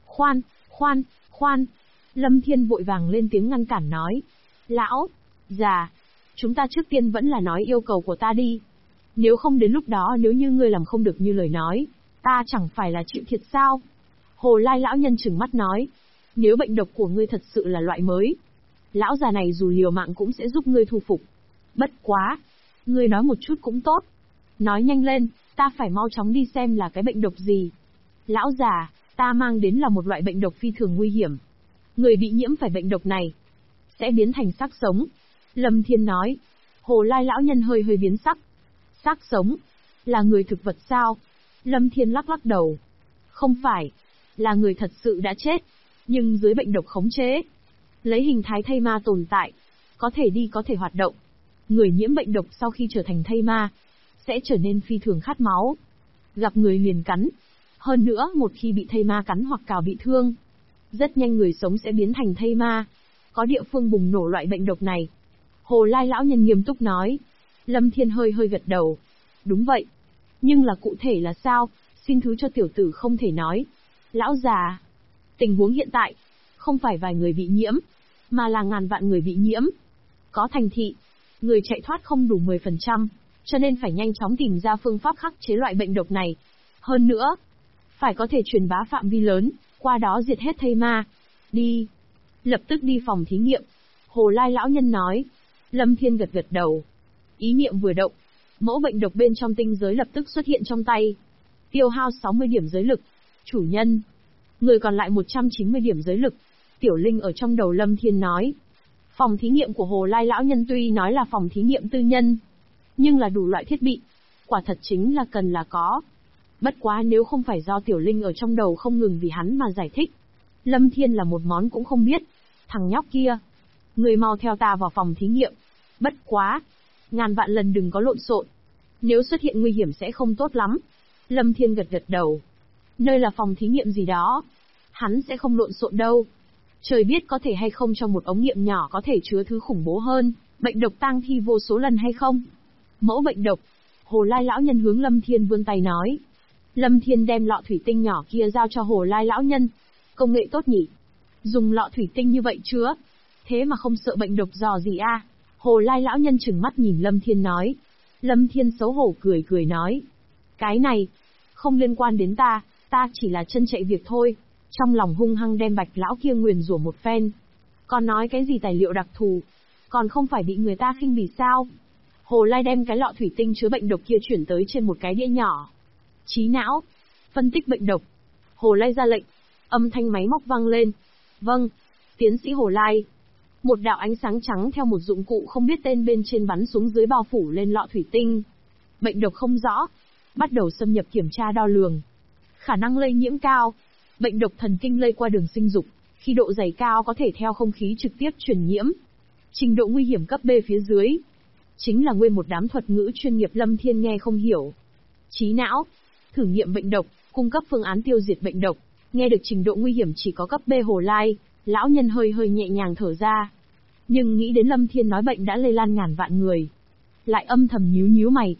Khoan. Lâm Thiên vội vàng lên tiếng ngăn cản nói. Lão già, chúng ta trước tiên vẫn là nói yêu cầu của ta đi. Nếu không đến lúc đó nếu như ngươi làm không được như lời nói, ta chẳng phải là chịu thiệt sao? Hồ Lai lão nhân trừng mắt nói. Nếu bệnh độc của ngươi thật sự là loại mới, lão già này dù liều mạng cũng sẽ giúp ngươi thu phục. Bất quá, ngươi nói một chút cũng tốt. Nói nhanh lên, ta phải mau chóng đi xem là cái bệnh độc gì. Lão già, ta mang đến là một loại bệnh độc phi thường nguy hiểm. Người bị nhiễm phải bệnh độc này sẽ biến thành xác sống. Lâm Thiên nói. Hồ Lai lão nhân hơi biến sắc. Xác sống? Là người thực vật sao? Lâm Thiên lắc đầu. Không phải. Là người thật sự đã chết, nhưng dưới bệnh độc khống chế. Lấy hình thái thây ma tồn tại. Có thể đi có thể hoạt động. Người nhiễm bệnh độc sau khi trở thành thây ma, sẽ trở nên phi thường khát máu. Gặp người liền cắn. Hơn nữa một khi bị thây ma cắn hoặc cào bị thương, rất nhanh người sống sẽ biến thành thây ma. Có địa phương bùng nổ loại bệnh độc này. Hồ Lai lão nhân nghiêm túc nói. Lâm Thiên hơi gật đầu. Đúng vậy. Nhưng là cụ thể là sao, xin thứ cho tiểu tử không thể nói. Lão già, tình huống hiện tại, không phải vài người bị nhiễm, mà là ngàn vạn người bị nhiễm. Có thành thị, người chạy thoát không đủ 10%, cho nên phải nhanh chóng tìm ra phương pháp khắc chế loại bệnh độc này. Hơn nữa, phải có thể truyền bá phạm vi lớn, qua đó diệt hết thây ma. Đi. Lập tức đi phòng thí nghiệm. Hồ Lai lão nhân nói. Lâm Thiên gật đầu. Ý niệm vừa động, mẫu bệnh độc bên trong tinh giới lập tức xuất hiện trong tay. Tiêu hao 60 điểm giới lực. Chủ nhân. Người còn lại 190 điểm giới lực. Tiểu Linh ở trong đầu Lâm Thiên nói. Phòng thí nghiệm của Hồ Lai lão nhân tuy nói là phòng thí nghiệm tư nhân, nhưng là đủ loại thiết bị. Quả thật chính là cần là có. Bất quá nếu không phải do Tiểu Linh ở trong đầu không ngừng vì hắn mà giải thích, Lâm Thiên là một món cũng không biết. Thằng nhóc kia, người mau theo ta vào phòng thí nghiệm. Bất quá, ngàn vạn lần đừng có lộn xộn. Nếu xuất hiện nguy hiểm sẽ không tốt lắm. Lâm Thiên gật đầu. Nơi là phòng thí nghiệm gì đó, hắn sẽ không lộn xộn đâu. Trời biết có thể hay không trong một ống nghiệm nhỏ có thể chứa thứ khủng bố hơn, bệnh độc tang thi vô số lần hay không? Mẫu bệnh độc. Hồ Lai lão nhân hướng Lâm Thiên vươn tay nói. Lâm Thiên đem lọ thủy tinh nhỏ kia giao cho Hồ Lai lão nhân. Công nghệ tốt nhỉ? Dùng lọ thủy tinh như vậy chứa, thế mà không sợ bệnh độc dò gì à? Hồ Lai lão nhân trừng mắt nhìn Lâm Thiên nói. Lâm Thiên xấu hổ cười nói. Cái này, không liên quan đến ta chỉ là chân chạy việc thôi. Trong lòng hung hăng đem Bạch lão kia nguyền rủa một phen. Còn nói cái gì tài liệu đặc thù, còn không phải bị người ta khinh bỉ sao? Hồ Lai đem cái lọ thủy tinh chứa bệnh độc kia chuyển tới trên một cái đĩa nhỏ. Trí não, phân tích bệnh độc. Hồ Lai ra lệnh, âm thanh máy móc vang lên. Vâng, tiến sĩ Hồ Lai. Một đạo ánh sáng trắng theo một dụng cụ không biết tên bên trên bắn xuống dưới bao phủ lên lọ thủy tinh. Bệnh độc không rõ, bắt đầu xâm nhập kiểm tra đo lường. Khả năng lây nhiễm cao. Bệnh độc thần kinh lây qua đường sinh dục, khi độ dày cao có thể theo không khí trực tiếp truyền nhiễm. Trình độ nguy hiểm cấp B phía dưới. Chính là nguyên một đám thuật ngữ chuyên nghiệp Lâm Thiên nghe không hiểu. Trí não, thử nghiệm bệnh độc, cung cấp phương án tiêu diệt bệnh độc. Nghe được trình độ nguy hiểm chỉ có cấp B. Hồ Lai, lão nhân hơi nhẹ nhàng thở ra. Nhưng nghĩ đến Lâm Thiên nói bệnh đã lây lan ngàn vạn người, lại âm thầm nhíu mày.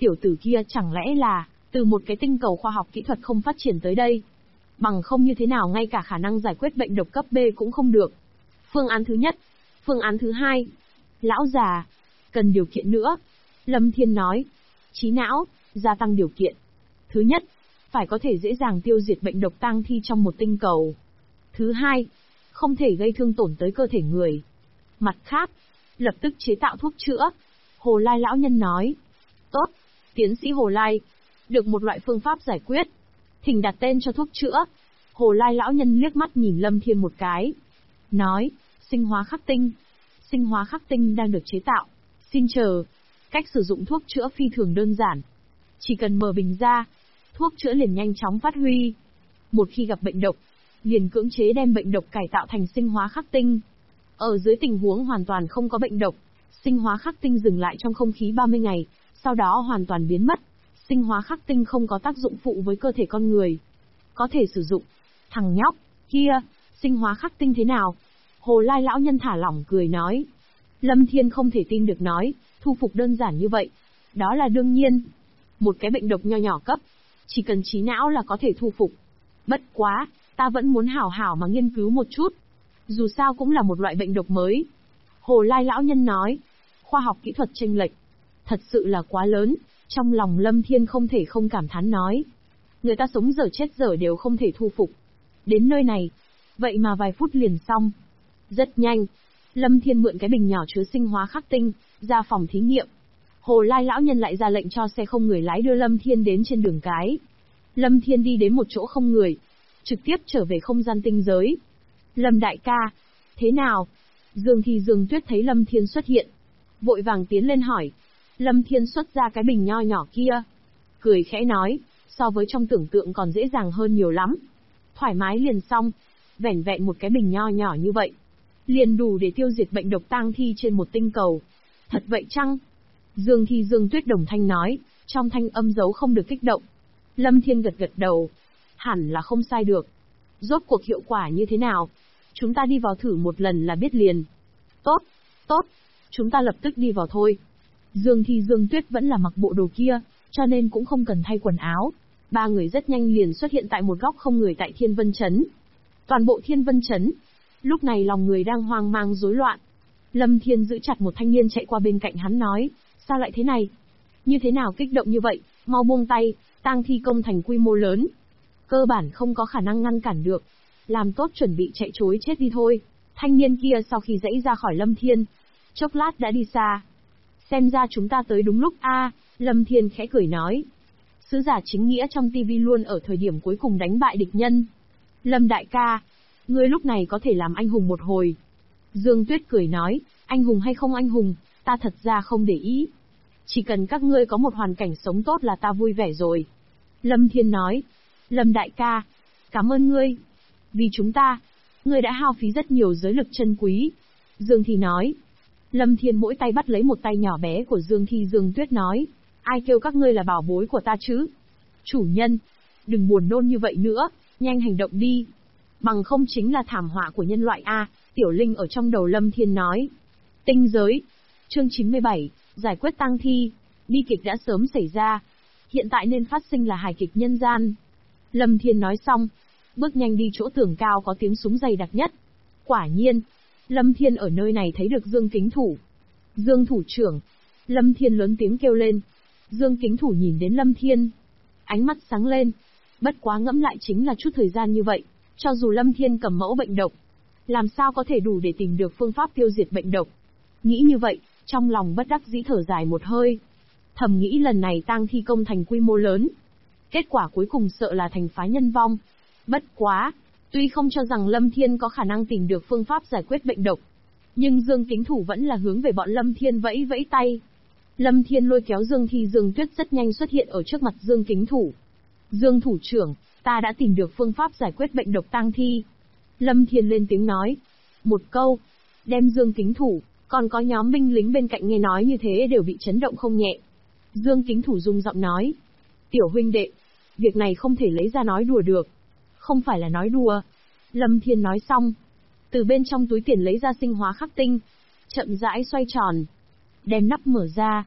Tiểu tử kia chẳng lẽ là từ một cái tinh cầu khoa học kỹ thuật không phát triển tới đây? Bằng không như thế nào ngay cả khả năng giải quyết bệnh độc cấp B cũng không được. Phương án thứ nhất. Phương án thứ hai. Lão già, cần điều kiện nữa. Lâm Thiên nói. Trí não, gia tăng điều kiện. Thứ nhất, phải có thể dễ dàng tiêu diệt bệnh độc tang thi trong một tinh cầu. Thứ hai, không thể gây thương tổn tới cơ thể người. Mặt khác, lập tức chế tạo thuốc chữa. Hồ Lai lão nhân nói. Tốt, tiến sĩ Hồ Lai. Được một loại phương pháp giải quyết. Thỉnh đặt tên cho thuốc chữa. Hồ Lai lão nhân liếc mắt nhìn Lâm Thiên một cái. Nói, sinh hóa khắc tinh. Sinh hóa khắc tinh đang được chế tạo. Xin chờ. Cách sử dụng thuốc chữa phi thường đơn giản. Chỉ cần mở bình ra, thuốc chữa liền nhanh chóng phát huy. Một khi gặp bệnh độc, liền cưỡng chế đem bệnh độc cải tạo thành sinh hóa khắc tinh. Ở dưới tình huống hoàn toàn không có bệnh độc, sinh hóa khắc tinh dừng lại trong không khí 30 ngày, sau đó hoàn toàn biến mất. Sinh hóa khắc tinh không có tác dụng phụ với cơ thể con người. Có thể sử dụng. Thằng nhóc, kia, sinh hóa khắc tinh thế nào? Hồ Lai lão nhân thả lỏng cười nói. Lâm Thiên không thể tin được nói, thu phục đơn giản như vậy. Đó là đương nhiên. Một cái bệnh độc nho nhỏ cấp, chỉ cần trí não là có thể thu phục. Bất quá, ta vẫn muốn hảo hảo mà nghiên cứu một chút. Dù sao cũng là một loại bệnh độc mới. Hồ Lai lão nhân nói, khoa học kỹ thuật chênh lệch, thật sự là quá lớn. Trong lòng Lâm Thiên không thể không cảm thán nói. Người ta sống dở chết dở đều không thể thu phục. Đến nơi này, vậy mà vài phút liền xong. Rất nhanh, Lâm Thiên mượn cái bình nhỏ chứa sinh hóa khắc tinh, ra phòng thí nghiệm. Hồ Lai lão nhân lại ra lệnh cho xe không người lái đưa Lâm Thiên đến trên đường cái. Lâm Thiên đi đến một chỗ không người, trực tiếp trở về không gian tinh giới. Lâm đại ca, thế nào? Dương Tuyết thấy Lâm Thiên xuất hiện, vội vàng tiến lên hỏi. Lâm Thiên xuất ra cái bình nho nhỏ kia, cười khẽ nói, so với trong tưởng tượng còn dễ dàng hơn nhiều lắm. Thoải mái liền xong, vẻn vẹn một cái bình nho nhỏ như vậy, liền đủ để tiêu diệt bệnh độc tang thi trên một tinh cầu. Thật vậy chăng? Dương Tuyết đồng thanh nói, trong thanh âm giấu không được kích động. Lâm Thiên gật gật đầu. Hẳn là không sai được. Rốt cuộc hiệu quả như thế nào? Chúng ta đi vào thử một lần là biết liền. Tốt, chúng ta lập tức đi vào thôi. Dương Tuyết vẫn là mặc bộ đồ kia, cho nên cũng không cần thay quần áo. Ba người rất nhanh liền xuất hiện tại một góc không người tại Thiên Vân Trấn. Toàn bộ Thiên Vân Trấn, lúc này lòng người đang hoang mang rối loạn. Lâm Thiên giữ chặt một thanh niên chạy qua bên cạnh hắn nói, sao lại thế này? Như thế nào kích động như vậy, mau buông tay, tang thi công thành quy mô lớn. Cơ bản không có khả năng ngăn cản được. Làm tốt chuẩn bị chạy trối chết đi thôi. Thanh niên kia sau khi dãy ra khỏi Lâm Thiên, chốc lát đã đi xa. Xem ra chúng ta tới đúng lúc a. Lâm Thiên khẽ cười nói. Sứ giả chính nghĩa trong tivi luôn ở thời điểm cuối cùng đánh bại địch nhân. Lâm đại ca, ngươi lúc này có thể làm anh hùng một hồi. Dương Tuyết cười nói, anh hùng hay không anh hùng, ta thật ra không để ý. Chỉ cần các ngươi có một hoàn cảnh sống tốt là ta vui vẻ rồi. Lâm Thiên nói, Lâm đại ca, cảm ơn ngươi. Vì chúng ta, ngươi đã hao phí rất nhiều giới lực chân quý. Dương Thi nói. Lâm Thiên mỗi tay bắt lấy một tay nhỏ bé của Dương Thi. Dương Tuyết nói, ai kêu các ngươi là bảo bối của ta chứ? Chủ nhân, đừng buồn nôn như vậy nữa, nhanh hành động đi. Bằng không chính là thảm họa của nhân loại a. Tiểu Linh ở trong đầu Lâm Thiên nói. Tinh giới. Chương 97, giải quyết tang thi. Bi kịch đã sớm xảy ra. Hiện tại nên phát sinh là hài kịch nhân gian. Lâm Thiên nói xong, bước nhanh đi chỗ tường cao có tiếng súng dày đặc nhất. Quả nhiên, Lâm Thiên ở nơi này thấy được Dương Kính Thủ. Dương thủ trưởng. Lâm Thiên lớn tiếng kêu lên. Dương Kính Thủ nhìn đến Lâm Thiên, ánh mắt sáng lên. Bất quá ngẫm lại chính là chút thời gian như vậy, cho dù Lâm Thiên cầm mẫu bệnh độc, làm sao có thể đủ để tìm được phương pháp tiêu diệt bệnh độc. Nghĩ như vậy, trong lòng bất đắc dĩ thở dài một hơi. Thầm nghĩ lần này tang thi công thành quy mô lớn, kết quả cuối cùng sợ là thành phá nhân vong. Bất quá, tuy không cho rằng Lâm Thiên có khả năng tìm được phương pháp giải quyết bệnh độc, nhưng Dương Kính Thủ vẫn là hướng về bọn Lâm Thiên vẫy vẫy tay. Lâm Thiên lôi kéo Dương Thi. Dương Tuyết rất nhanh xuất hiện ở trước mặt Dương Kính Thủ. Dương thủ trưởng, ta đã tìm được phương pháp giải quyết bệnh độc tang thi. Lâm Thiên lên tiếng nói. Một câu, đem Dương Kính Thủ, còn có nhóm binh lính bên cạnh nghe nói như thế đều bị chấn động không nhẹ. Dương Kính Thủ rung giọng nói. Tiểu huynh đệ, việc này không thể lấy ra nói đùa được. Không phải là nói đùa. Lâm Thiên nói xong, từ bên trong túi tiền lấy ra sinh hóa khắc tinh, chậm rãi xoay tròn, đem nắp mở ra.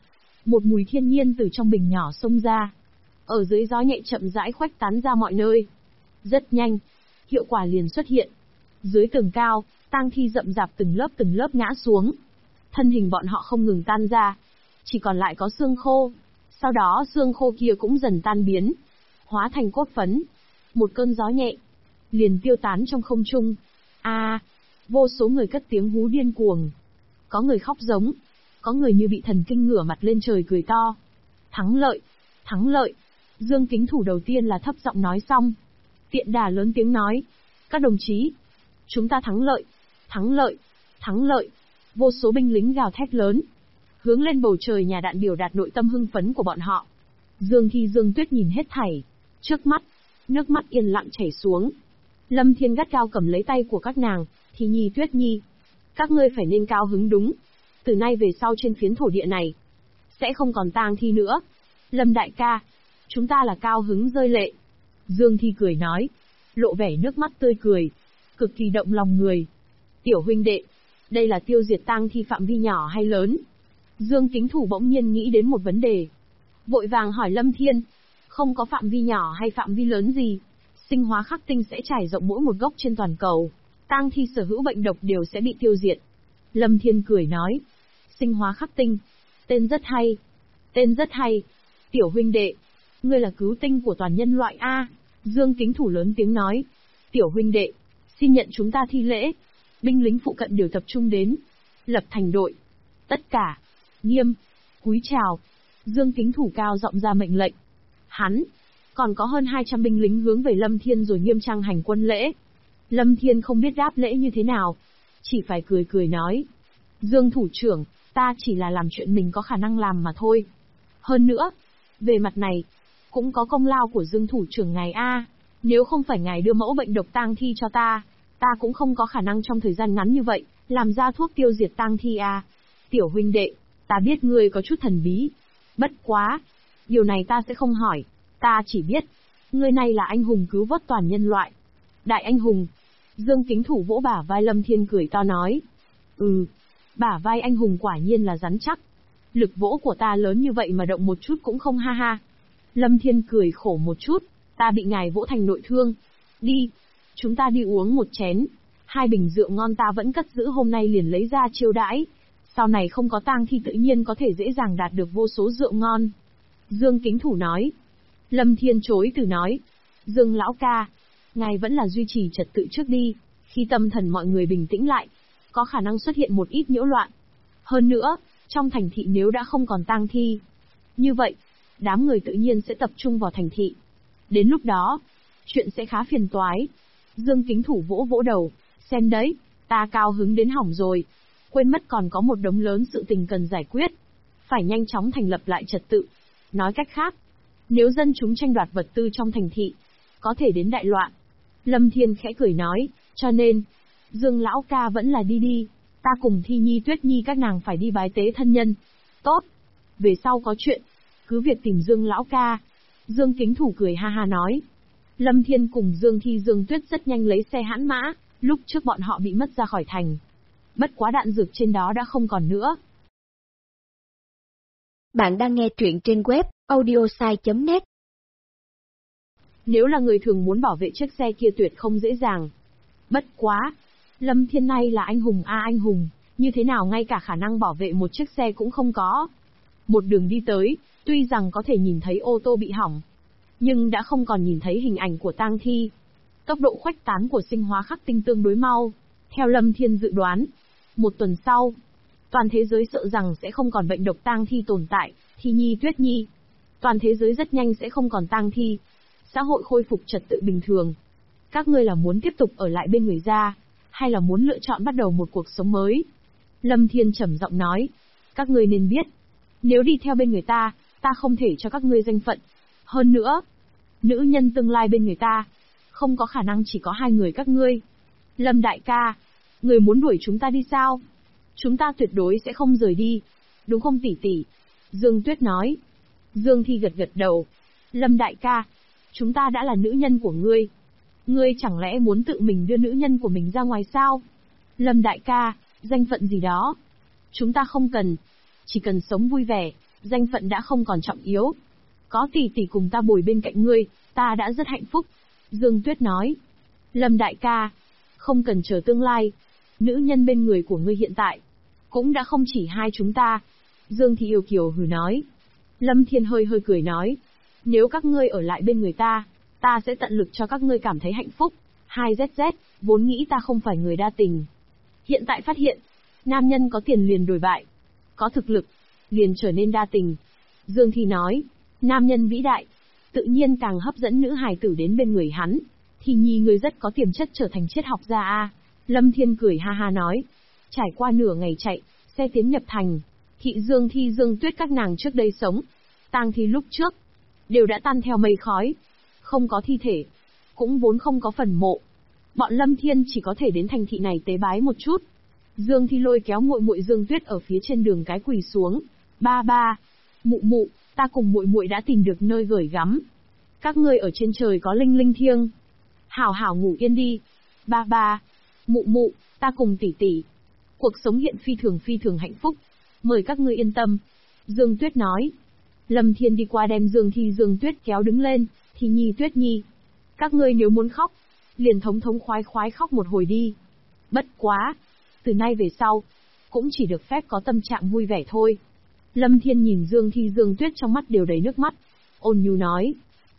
Một mùi thiên nhiên từ trong bình nhỏ xông ra. Ở dưới gió nhẹ chậm rãi khuếch tán ra mọi nơi. Rất nhanh, hiệu quả liền xuất hiện. Dưới tường cao, tang thi rậm rạp từng lớp ngã xuống. Thân hình bọn họ không ngừng tan ra. Chỉ còn lại có xương khô. Sau đó xương khô kia cũng dần tan biến. Hóa thành cốt phấn. Một cơn gió nhẹ. Liền tiêu tán trong không trung. Vô số người cất tiếng hú điên cuồng. Có người khóc giống. Có người như bị thần kinh ngửa mặt lên trời cười to. Thắng lợi! Thắng lợi! Dương Kính Thủ đầu tiên là thấp giọng nói xong. Tiện Đà lớn tiếng nói. Các đồng chí! Chúng ta thắng lợi! Thắng lợi! Thắng lợi! Vô số binh lính gào thét lớn. Hướng lên bầu trời nhà đạn biểu đạt nội tâm hưng phấn của bọn họ. Dương Thi Dương Tuyết nhìn hết thảy. Trước mắt, nước mắt yên lặng chảy xuống. Lâm Thiên gắt gao cầm lấy tay của các nàng. Thi Nhi Tuyết Nhi. Các ngươi phải nên cao hứng đúng. Từ nay về sau trên phiến thổ địa này, sẽ không còn tang thi nữa. Lâm đại ca, chúng ta là cao hứng rơi lệ. Dương Thi cười nói, lộ vẻ nước mắt tươi cười, cực kỳ động lòng người. Tiểu huynh đệ, đây là tiêu diệt tang thi phạm vi nhỏ hay lớn? Dương Kính Thủ bỗng nhiên nghĩ đến một vấn đề. Vội vàng hỏi Lâm Thiên, không có phạm vi nhỏ hay phạm vi lớn gì. Sinh hóa khắc tinh sẽ trải rộng mỗi một gốc trên toàn cầu. Tang thi sở hữu bệnh độc đều sẽ bị tiêu diệt. Lâm Thiên cười nói, sinh hóa khắc tinh, tên rất hay. Tên rất hay. Tiểu huynh đệ, ngươi là cứu tinh của toàn nhân loại A. Dương Kính Thủ lớn tiếng nói, tiểu huynh đệ, xin nhận chúng ta thi lễ. Binh lính phụ cận đều tập trung đến, lập thành đội. Tất cả, nghiêm, cúi chào. Dương Kính Thủ cao giọng ra mệnh lệnh. Hắn, còn có hơn 200 binh lính hướng về Lâm Thiên rồi nghiêm trang hành quân lễ. Lâm Thiên không biết đáp lễ như thế nào, chỉ phải cười cười nói. Dương thủ trưởng, ta chỉ là làm chuyện mình có khả năng làm mà thôi. Hơn nữa, về mặt này, cũng có công lao của Dương thủ trưởng ngài A. Nếu không phải ngài đưa mẫu bệnh độc tang thi cho ta cũng không có khả năng trong thời gian ngắn như vậy, làm ra thuốc tiêu diệt tang thi A. Tiểu huynh đệ, ta biết ngươi có chút thần bí. Bất quá, điều này ta sẽ không hỏi, ta chỉ biết, ngươi này là anh hùng cứu vớt toàn nhân loại. Đại anh hùng. Dương Kính Thủ vỗ bả vai Lâm Thiên cười to nói. Bả vai anh hùng quả nhiên là rắn chắc. Lực vỗ của ta lớn như vậy mà động một chút cũng không ha ha. Lâm Thiên cười khổ một chút, ta bị ngài vỗ thành nội thương. Đi, chúng ta đi uống một chén. 2 bình rượu ngon ta vẫn cất giữ hôm nay liền lấy ra chiêu đãi. Sau này không có tang thi tự nhiên có thể dễ dàng đạt được vô số rượu ngon. Dương Kính Thủ nói. Lâm Thiên chối từ nói. Dương lão ca, ngài vẫn là duy trì trật tự trước đi, khi tâm thần mọi người bình tĩnh lại, có khả năng xuất hiện một ít nhiễu loạn. Hơn nữa, trong thành thị nếu đã không còn tang thi, như vậy, đám người tự nhiên sẽ tập trung vào thành thị. Đến lúc đó, chuyện sẽ khá phiền toái. Dương Kính Thủ vỗ vỗ đầu, xem đấy, ta cao hứng đến hỏng rồi. Quên mất còn có một đống lớn sự tình cần giải quyết. Phải nhanh chóng thành lập lại trật tự. Nói cách khác, nếu dân chúng tranh đoạt vật tư trong thành thị, có thể đến đại loạn. Lâm Thiên khẽ cười nói, cho nên, Dương lão ca vẫn là đi, ta cùng Thi Nhi Tuyết Nhi các nàng phải đi bái tế thân nhân. Tốt, về sau có chuyện, cứ việc tìm Dương lão ca. Dương Kính Thủ cười ha ha nói. Lâm Thiên cùng Dương Thi Dương Tuyết rất nhanh lấy xe hãn mã, lúc trước bọn họ bị mất ra khỏi thành. Bất quá đạn dược trên đó đã không còn nữa. Bạn đang nghe truyện trên web audiosai.net. Nếu là người thường muốn bảo vệ chiếc xe kia tuyệt không dễ dàng. Bất quá, Lâm Thiên này là anh hùng anh hùng, như thế nào ngay cả khả năng bảo vệ một chiếc xe cũng không có. Một đường đi tới, tuy rằng có thể nhìn thấy ô tô bị hỏng, nhưng đã không còn nhìn thấy hình ảnh của tang thi. Tốc độ khuếch tán của sinh hóa khắc tinh tương đối mau. Theo Lâm Thiên dự đoán, 1 tuần sau, toàn thế giới sợ rằng sẽ không còn bệnh độc tang thi tồn tại. Thi Nhi Tuyết Nhi, toàn thế giới rất nhanh sẽ không còn tang thi, xã hội khôi phục trật tự bình thường. Các ngươi là muốn tiếp tục ở lại bên người gia, hay là muốn lựa chọn bắt đầu một cuộc sống mới? Lâm Thiên trầm giọng nói, các ngươi nên biết, nếu đi theo bên người ta không thể cho các ngươi danh phận. Hơn nữa, nữ nhân tương lai bên người ta, không có khả năng chỉ có 2 người các ngươi. Lâm đại ca, người muốn đuổi chúng ta đi sao? Chúng ta tuyệt đối sẽ không rời đi, đúng không tỷ tỷ? Dương Tuyết nói. Dương Thi gật gật đầu. Lâm đại ca, chúng ta đã là nữ nhân của ngươi. Ngươi chẳng lẽ muốn tự mình đưa nữ nhân của mình ra ngoài sao? Lâm đại ca, danh phận gì đó, chúng ta không cần. Chỉ cần sống vui vẻ, danh phận đã không còn trọng yếu. Có tỷ tỷ cùng ta bồi bên cạnh ngươi, ta đã rất hạnh phúc. Dương Tuyết nói. Lâm đại ca, không cần chờ tương lai. Nữ nhân bên người của ngươi hiện tại, cũng đã không chỉ hai chúng ta. Dương Thị yêu kiều hừ nói. Lâm Thiên hơi cười nói. Nếu các ngươi ở lại bên người ta sẽ tận lực cho các ngươi cảm thấy hạnh phúc. 2ZZ, vốn nghĩ ta không phải người đa tình. Hiện tại phát hiện, nam nhân có tiền liền đổi bại, có thực lực, liền trở nên đa tình. Dương Thị nói, nam nhân vĩ đại, tự nhiên càng hấp dẫn nữ hài tử đến bên người hắn. Thì nhi người rất có tiềm chất trở thành triết học gia a. Lâm Thiên cười ha ha nói. Trải qua nửa ngày chạy, xe tiến nhập thành. Thị Dương Thi Dương Tuyết các nàng trước đây sống, tang thi lúc trước, đều đã tan theo mây khói. Không có thi thể, cũng vốn không có phần mộ. Bọn Lâm Thiên chỉ có thể đến thành thị này tế bái một chút. Dương Thi lôi kéo muội muội Dương Tuyết ở phía trên đường cái quỳ xuống. Ba, mụ mụ, ta cùng muội muội đã tìm được nơi gửi gắm. Các ngươi ở trên trời có linh linh thiêng, hảo hảo ngủ yên đi. Ba, mụ mụ, ta cùng tỷ tỷ, cuộc sống hiện phi thường hạnh phúc. Mời các ngươi yên tâm. Dương Tuyết nói. Lâm Thiên đi qua đem Dương Thi Dương Tuyết kéo đứng lên. Thì nhi Tuyết nhi, các ngươi nếu muốn khóc, liền thống khoái khóc một hồi đi. Bất quá, từ nay về sau, cũng chỉ được phép có tâm trạng vui vẻ thôi. Lâm Thiên nhìn Dương Thi Dương Tuyết trong mắt đều đầy nước mắt, ôn nhu nói.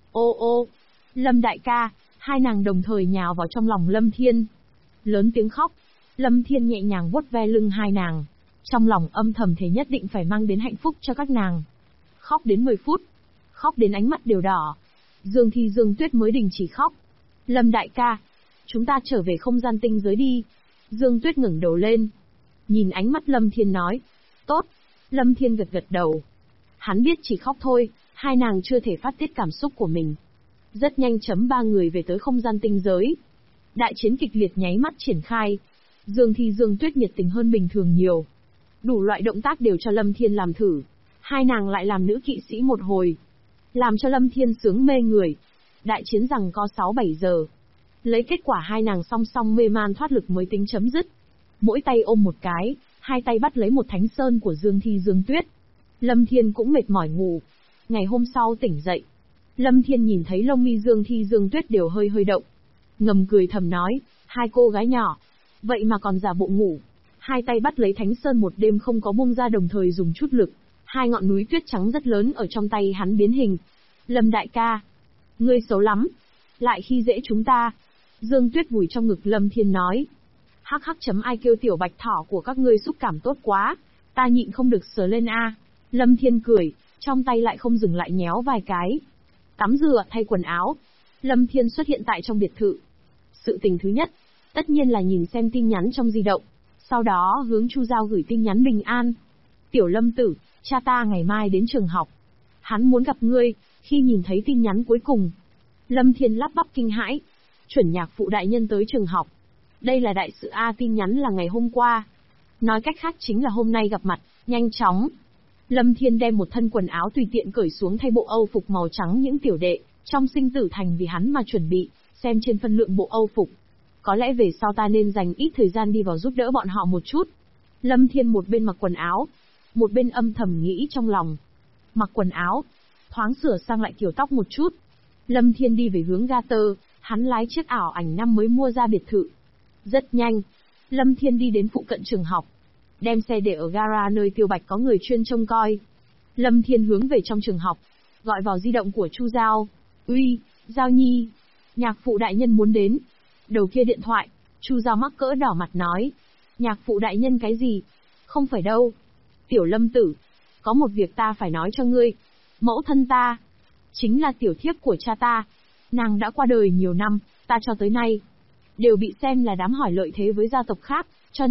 Ô, Lâm đại ca, hai nàng đồng thời nhào vào trong lòng Lâm Thiên. Lớn tiếng khóc, Lâm Thiên nhẹ nhàng vuốt ve lưng hai nàng, trong lòng âm thầm thề nhất định phải mang đến hạnh phúc cho các nàng. Khóc đến 10 phút, khóc đến ánh mắt đều đỏ, Dương Thi Dương Tuyết mới đình chỉ khóc. Lâm đại ca, chúng ta trở về không gian tinh giới đi. Dương Tuyết ngẩng đầu lên, nhìn ánh mắt Lâm Thiên nói. Tốt. Lâm Thiên gật đầu. Hắn biết chỉ khóc thôi, hai nàng chưa thể phát tiết cảm xúc của mình. Rất nhanh ba người về tới không gian tinh giới. Đại chiến kịch liệt nháy mắt triển khai. Dương Thi Dương Tuyết nhiệt tình hơn bình thường nhiều. Đủ loại động tác đều cho Lâm Thiên làm thử. Hai nàng lại làm nữ kỵ sĩ một hồi, làm cho Lâm Thiên sướng mê người. Đại chiến rằng có 6-7 giờ. Lấy kết quả hai nàng song song mê man thoát lực mới tính chấm dứt. Mỗi tay ôm một cái, hai tay bắt lấy một thánh sơn của Dương Thi Dương Tuyết. Lâm Thiên cũng mệt mỏi ngủ. Ngày hôm sau tỉnh dậy, Lâm Thiên nhìn thấy lông mi Dương Thi Dương Tuyết đều hơi động. Ngầm cười thầm nói, hai cô gái nhỏ, vậy mà còn giả bộ ngủ. Hai tay bắt lấy thánh sơn một đêm không có buông ra, đồng thời dùng chút lực. Hai ngọn núi tuyết trắng rất lớn ở trong tay hắn biến hình. Lâm đại ca, ngươi xấu lắm, lại khi dễ chúng ta. Dương Tuyết vùi trong ngực Lâm Thiên nói. Hắc, ai kêu tiểu bạch thỏ của các ngươi xúc cảm tốt quá, ta nhịn không được sờ lên a. Lâm Thiên cười, trong tay lại không dừng lại nhéo vài cái. Tắm rửa, thay quần áo, Lâm Thiên xuất hiện tại trong biệt thự. Sự tình thứ nhất, tất nhiên là nhìn xem tin nhắn trong di động, sau đó hướng Chu Giao gửi tin nhắn bình an. Tiểu Lâm tử, cha ta ngày mai đến trường học, hắn muốn gặp ngươi. Khi nhìn thấy tin nhắn cuối cùng, Lâm Thiên lắp bắp kinh hãi. Chuẩn nhạc phụ đại nhân tới trường học. Đây là đại sự a. Tin nhắn là ngày hôm qua, nói cách khác chính là hôm nay gặp mặt. Nhanh chóng, Lâm Thiên đem một thân quần áo tùy tiện cởi xuống thay bộ Âu phục màu trắng những tiểu đệ trong sinh tử thành vì hắn mà chuẩn bị. Xem trên phân lượng bộ Âu phục, có lẽ về sau ta nên dành ít thời gian đi vào giúp đỡ bọn họ một chút. Lâm Thiên một bên mặc quần áo, một bên âm thầm nghĩ trong lòng. Mặc quần áo, thoáng sửa sang lại kiểu tóc một chút, Lâm Thiên đi về hướng ga tơ. Hắn lái chiếc ảo ảnh năm mới mua ra biệt thự. Rất nhanh, Lâm Thiên đi đến phụ cận trường học, đem xe để ở gara nơi Tiêu Bạch có người chuyên trông coi. Lâm Thiên hướng về trong trường học, gọi vào di động của Chu Giao. Uy, Giao Nhi, nhạc phụ đại nhân muốn đến. Đầu kia điện thoại, Chu Giao mắc cỡ đỏ mặt nói. Nhạc phụ đại nhân cái gì? Không phải đâu. Tiểu Lâm tử, có một việc ta phải nói cho ngươi. Mẫu thân ta, chính là tiểu thiếp của cha ta. Nàng đã qua đời nhiều năm, ta cho tới nay đều bị xem là đám hỏi lợi thế với gia tộc khác, cho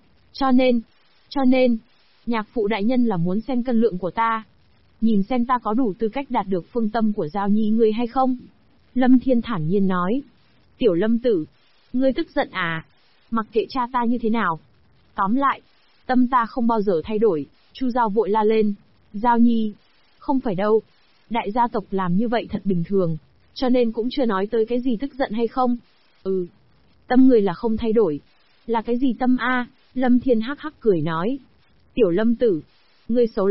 nên, nhạc phụ đại nhân là muốn xem cân lượng của ta, nhìn xem ta có đủ tư cách đạt được phương tâm của Giao Nhi ngươi hay không. Lâm Thiên thản nhiên nói. Tiểu Lâm tử, ngươi tức giận à? Mặc kệ cha ta như thế nào, tóm lại, tâm ta không bao giờ thay đổi. Chu Giao vội la lên. Giao Nhi, không phải đâu, đại gia tộc làm như vậy thật bình thường, cho nên cũng chưa nói tới cái gì tức giận hay không. Tâm người là không thay đổi. Là cái gì tâm a? Lâm Thiên hắc hắc cười nói. Tiểu Lâm tử, ngươi xấu lắm,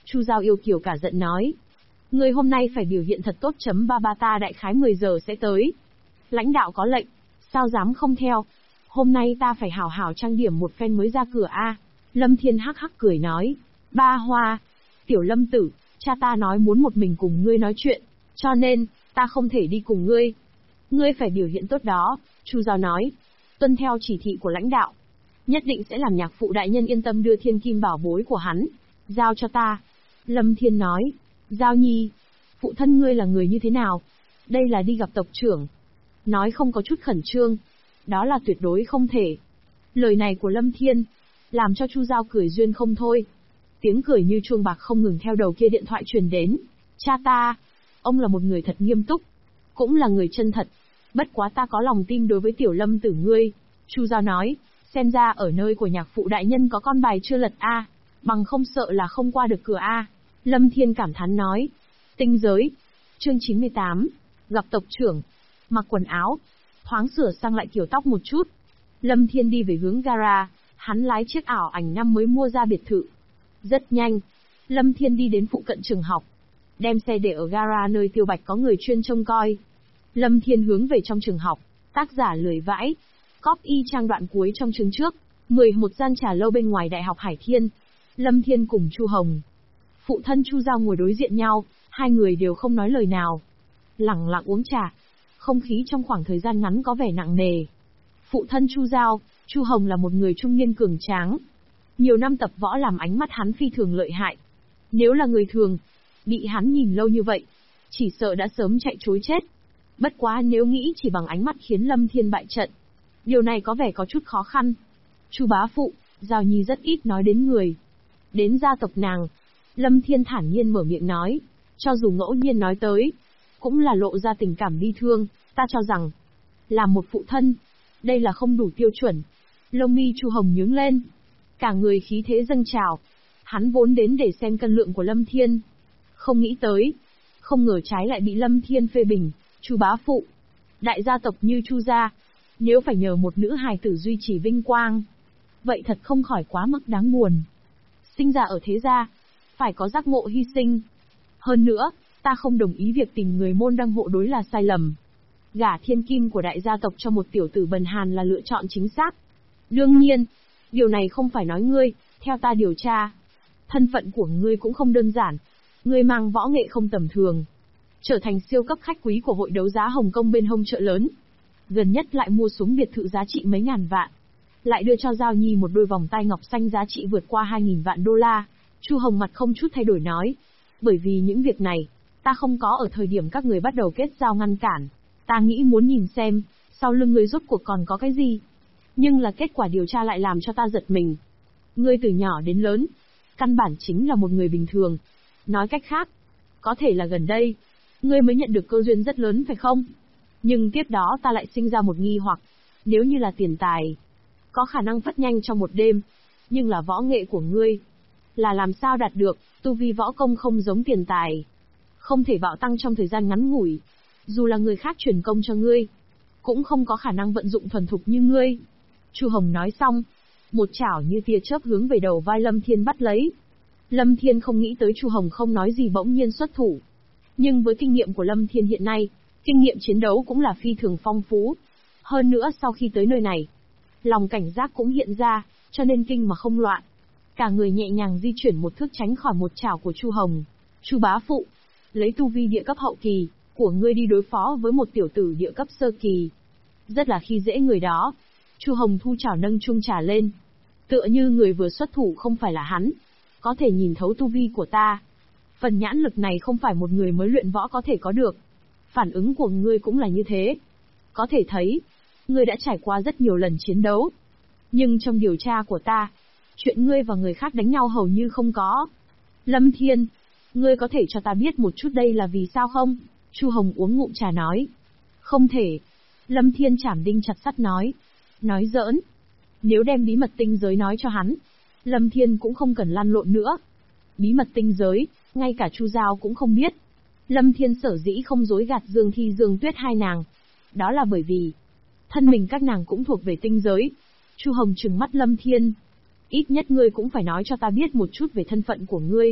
Chu Giao yêu kiều cả giận nói. Ngươi hôm nay phải biểu hiện thật tốt. Ba ba ta đại khái 10 giờ sẽ tới. Lãnh đạo có lệnh, sao dám không theo. Hôm nay ta phải hảo hảo trang điểm một phen mới ra cửa a. Lâm Thiên hắc hắc cười nói. Ba Hoa, tiểu Lâm tử, cha ta nói muốn một mình cùng ngươi nói chuyện, cho nên, ta không thể đi cùng ngươi. Ngươi phải biểu hiện tốt đó, Chu Giao nói. Tuân theo chỉ thị của lãnh đạo. Nhất định sẽ làm nhạc phụ đại nhân yên tâm đưa thiên kim bảo bối của hắn. Giao cho ta. Lâm Thiên nói. Giao Nhi, phụ thân ngươi là người như thế nào? Đây là đi gặp tộc trưởng. Nói không có chút khẩn trương. Đó là tuyệt đối không thể. Lời này của Lâm Thiên, làm cho Chu Giao cười duyên không thôi. Tiếng cười như chuông bạc không ngừng theo đầu kia điện thoại truyền đến. Cha ta, ông là một người thật nghiêm túc, cũng là người chân thật. Bất quá ta có lòng tin đối với tiểu Lâm tử ngươi. Chu Giao nói, xem ra ở nơi của nhạc phụ đại nhân có con bài chưa lật a, bằng không sợ là không qua được cửa a. Lâm Thiên cảm thán nói. Tinh giới. Chương 98. Gặp tộc trưởng. Mặc quần áo, thoáng sửa sang lại kiểu tóc một chút. Lâm Thiên đi về hướng gara, hắn lái chiếc ảo ảnh năm mới mua ra biệt thự. Rất nhanh, Lâm Thiên đi đến phụ cận trường học, đem xe để ở gara nơi Tiêu Bạch có người chuyên trông coi. Lâm Thiên hướng về trong trường học, tác giả lười vãi. Copy trang đoạn cuối trong chương trước, 11 gian trà lâu bên ngoài Đại học Hải Thiên. Lâm Thiên cùng Chu Hồng, phụ thân Chu Giao ngồi đối diện nhau, hai người đều không nói lời nào. Lặng lặng uống trà, không khí trong khoảng thời gian ngắn có vẻ nặng nề. Phụ thân Chu Giao, Chu Hồng là một người trung niên cường tráng. Nhiều năm tập võ làm ánh mắt hắn phi thường lợi hại. Nếu là người thường, bị hắn nhìn lâu như vậy, chỉ sợ đã sớm chạy trối chết. Bất quá nếu nghĩ chỉ bằng ánh mắt khiến Lâm Thiên bại trận, điều này có vẻ có chút khó khăn. Chu bá phụ, Giao Nhi rất ít nói đến người. Đến gia tộc nàng, Lâm Thiên thản nhiên mở miệng nói, cho dù ngẫu nhiên nói tới, cũng là lộ ra tình cảm bi thương, ta cho rằng, làm một phụ thân, đây là không đủ tiêu chuẩn. Lông mi Chu Hồng nhướng lên, cả người khí thế dâng trào. Hắn vốn đến để xem cân lượng của Lâm Thiên, không nghĩ tới, không ngờ trái lại bị Lâm Thiên phê bình. Chu bá phụ, đại gia tộc như Chu gia, nếu phải nhờ một nữ hài tử duy trì vinh quang, vậy thật không khỏi quá mức đáng buồn. Sinh ra ở thế gia, phải có giác ngộ hy sinh. Hơn nữa, ta không đồng ý việc tìm người môn đăng hộ đối là sai lầm. Gả thiên kim của đại gia tộc cho một tiểu tử bần hàn là lựa chọn chính xác. Đương nhiên, điều này không phải nói ngươi, theo ta điều tra, thân phận của ngươi cũng không đơn giản. Ngươi mang võ nghệ không tầm thường, trở thành siêu cấp khách quý của hội đấu giá Hồng Kông bên hông chợ lớn. Gần nhất lại mua xuống biệt thự giá trị mấy ngàn vạn, lại đưa cho Giao Nhi một đôi vòng tay ngọc xanh giá trị vượt qua 2.000 vạn đô la. Chu Hồng mặt không chút thay đổi nói, bởi vì những việc này, ta không có ở thời điểm các người bắt đầu kết giao ngăn cản. Ta nghĩ muốn nhìn xem, sau lưng ngươi rốt cuộc còn có cái gì. Nhưng là kết quả điều tra lại làm cho ta giật mình. Ngươi từ nhỏ đến lớn, căn bản chính là một người bình thường. Nói cách khác, có thể là gần đây, ngươi mới nhận được cơ duyên rất lớn phải không? Nhưng tiếp đó ta lại sinh ra một nghi hoặc, nếu như là tiền tài, có khả năng phất nhanh trong một đêm, nhưng là võ nghệ của ngươi, là làm sao đạt được, tu vi võ công không giống tiền tài, không thể bạo tăng trong thời gian ngắn ngủi, dù là người khác truyền công cho ngươi, cũng không có khả năng vận dụng thuần thục như ngươi. Chu Hồng nói xong, một chảo như tia chớp hướng về đầu vai Lâm Thiên bắt lấy. Lâm Thiên không nghĩ tới Chu Hồng không nói gì bỗng nhiên xuất thủ. Nhưng với kinh nghiệm của Lâm Thiên hiện nay, kinh nghiệm chiến đấu cũng là phi thường phong phú. Hơn nữa sau khi tới nơi này, lòng cảnh giác cũng hiện ra, cho nên kinh mà không loạn. Cả người nhẹ nhàng di chuyển một thước tránh khỏi một chảo của Chu Hồng. Chu bá phụ, lấy tu vi địa cấp hậu kỳ của ngươi đi đối phó với một tiểu tử địa cấp sơ kỳ, rất là khi dễ người đó. Chu Hồng thu chảo nâng chung trà lên, tựa như người vừa xuất thủ không phải là hắn, có thể nhìn thấu tu vi của ta. Phần nhãn lực này không phải một người mới luyện võ có thể có được. Phản ứng của ngươi cũng là như thế. Có thể thấy, ngươi đã trải qua rất nhiều lần chiến đấu. Nhưng trong điều tra của ta, chuyện ngươi và người khác đánh nhau hầu như không có. Lâm Thiên, ngươi có thể cho ta biết một chút đây là vì sao không? Chu Hồng uống ngụm trà nói. Không thể. Lâm Thiên chảm đinh chặt sắt nói. Nói giỡn. Nếu đem bí mật tinh giới nói cho hắn, Lâm Thiên cũng không cần lăn lộn nữa. Bí mật tinh giới, ngay cả Chu Giao cũng không biết. Lâm Thiên sở dĩ không dối gạt Dương Thi Dương Tuyết hai nàng, đó là bởi vì thân mình các nàng cũng thuộc về tinh giới. Chu Hồng trừng mắt Lâm Thiên. Ít nhất ngươi cũng phải nói cho ta biết một chút về thân phận của ngươi.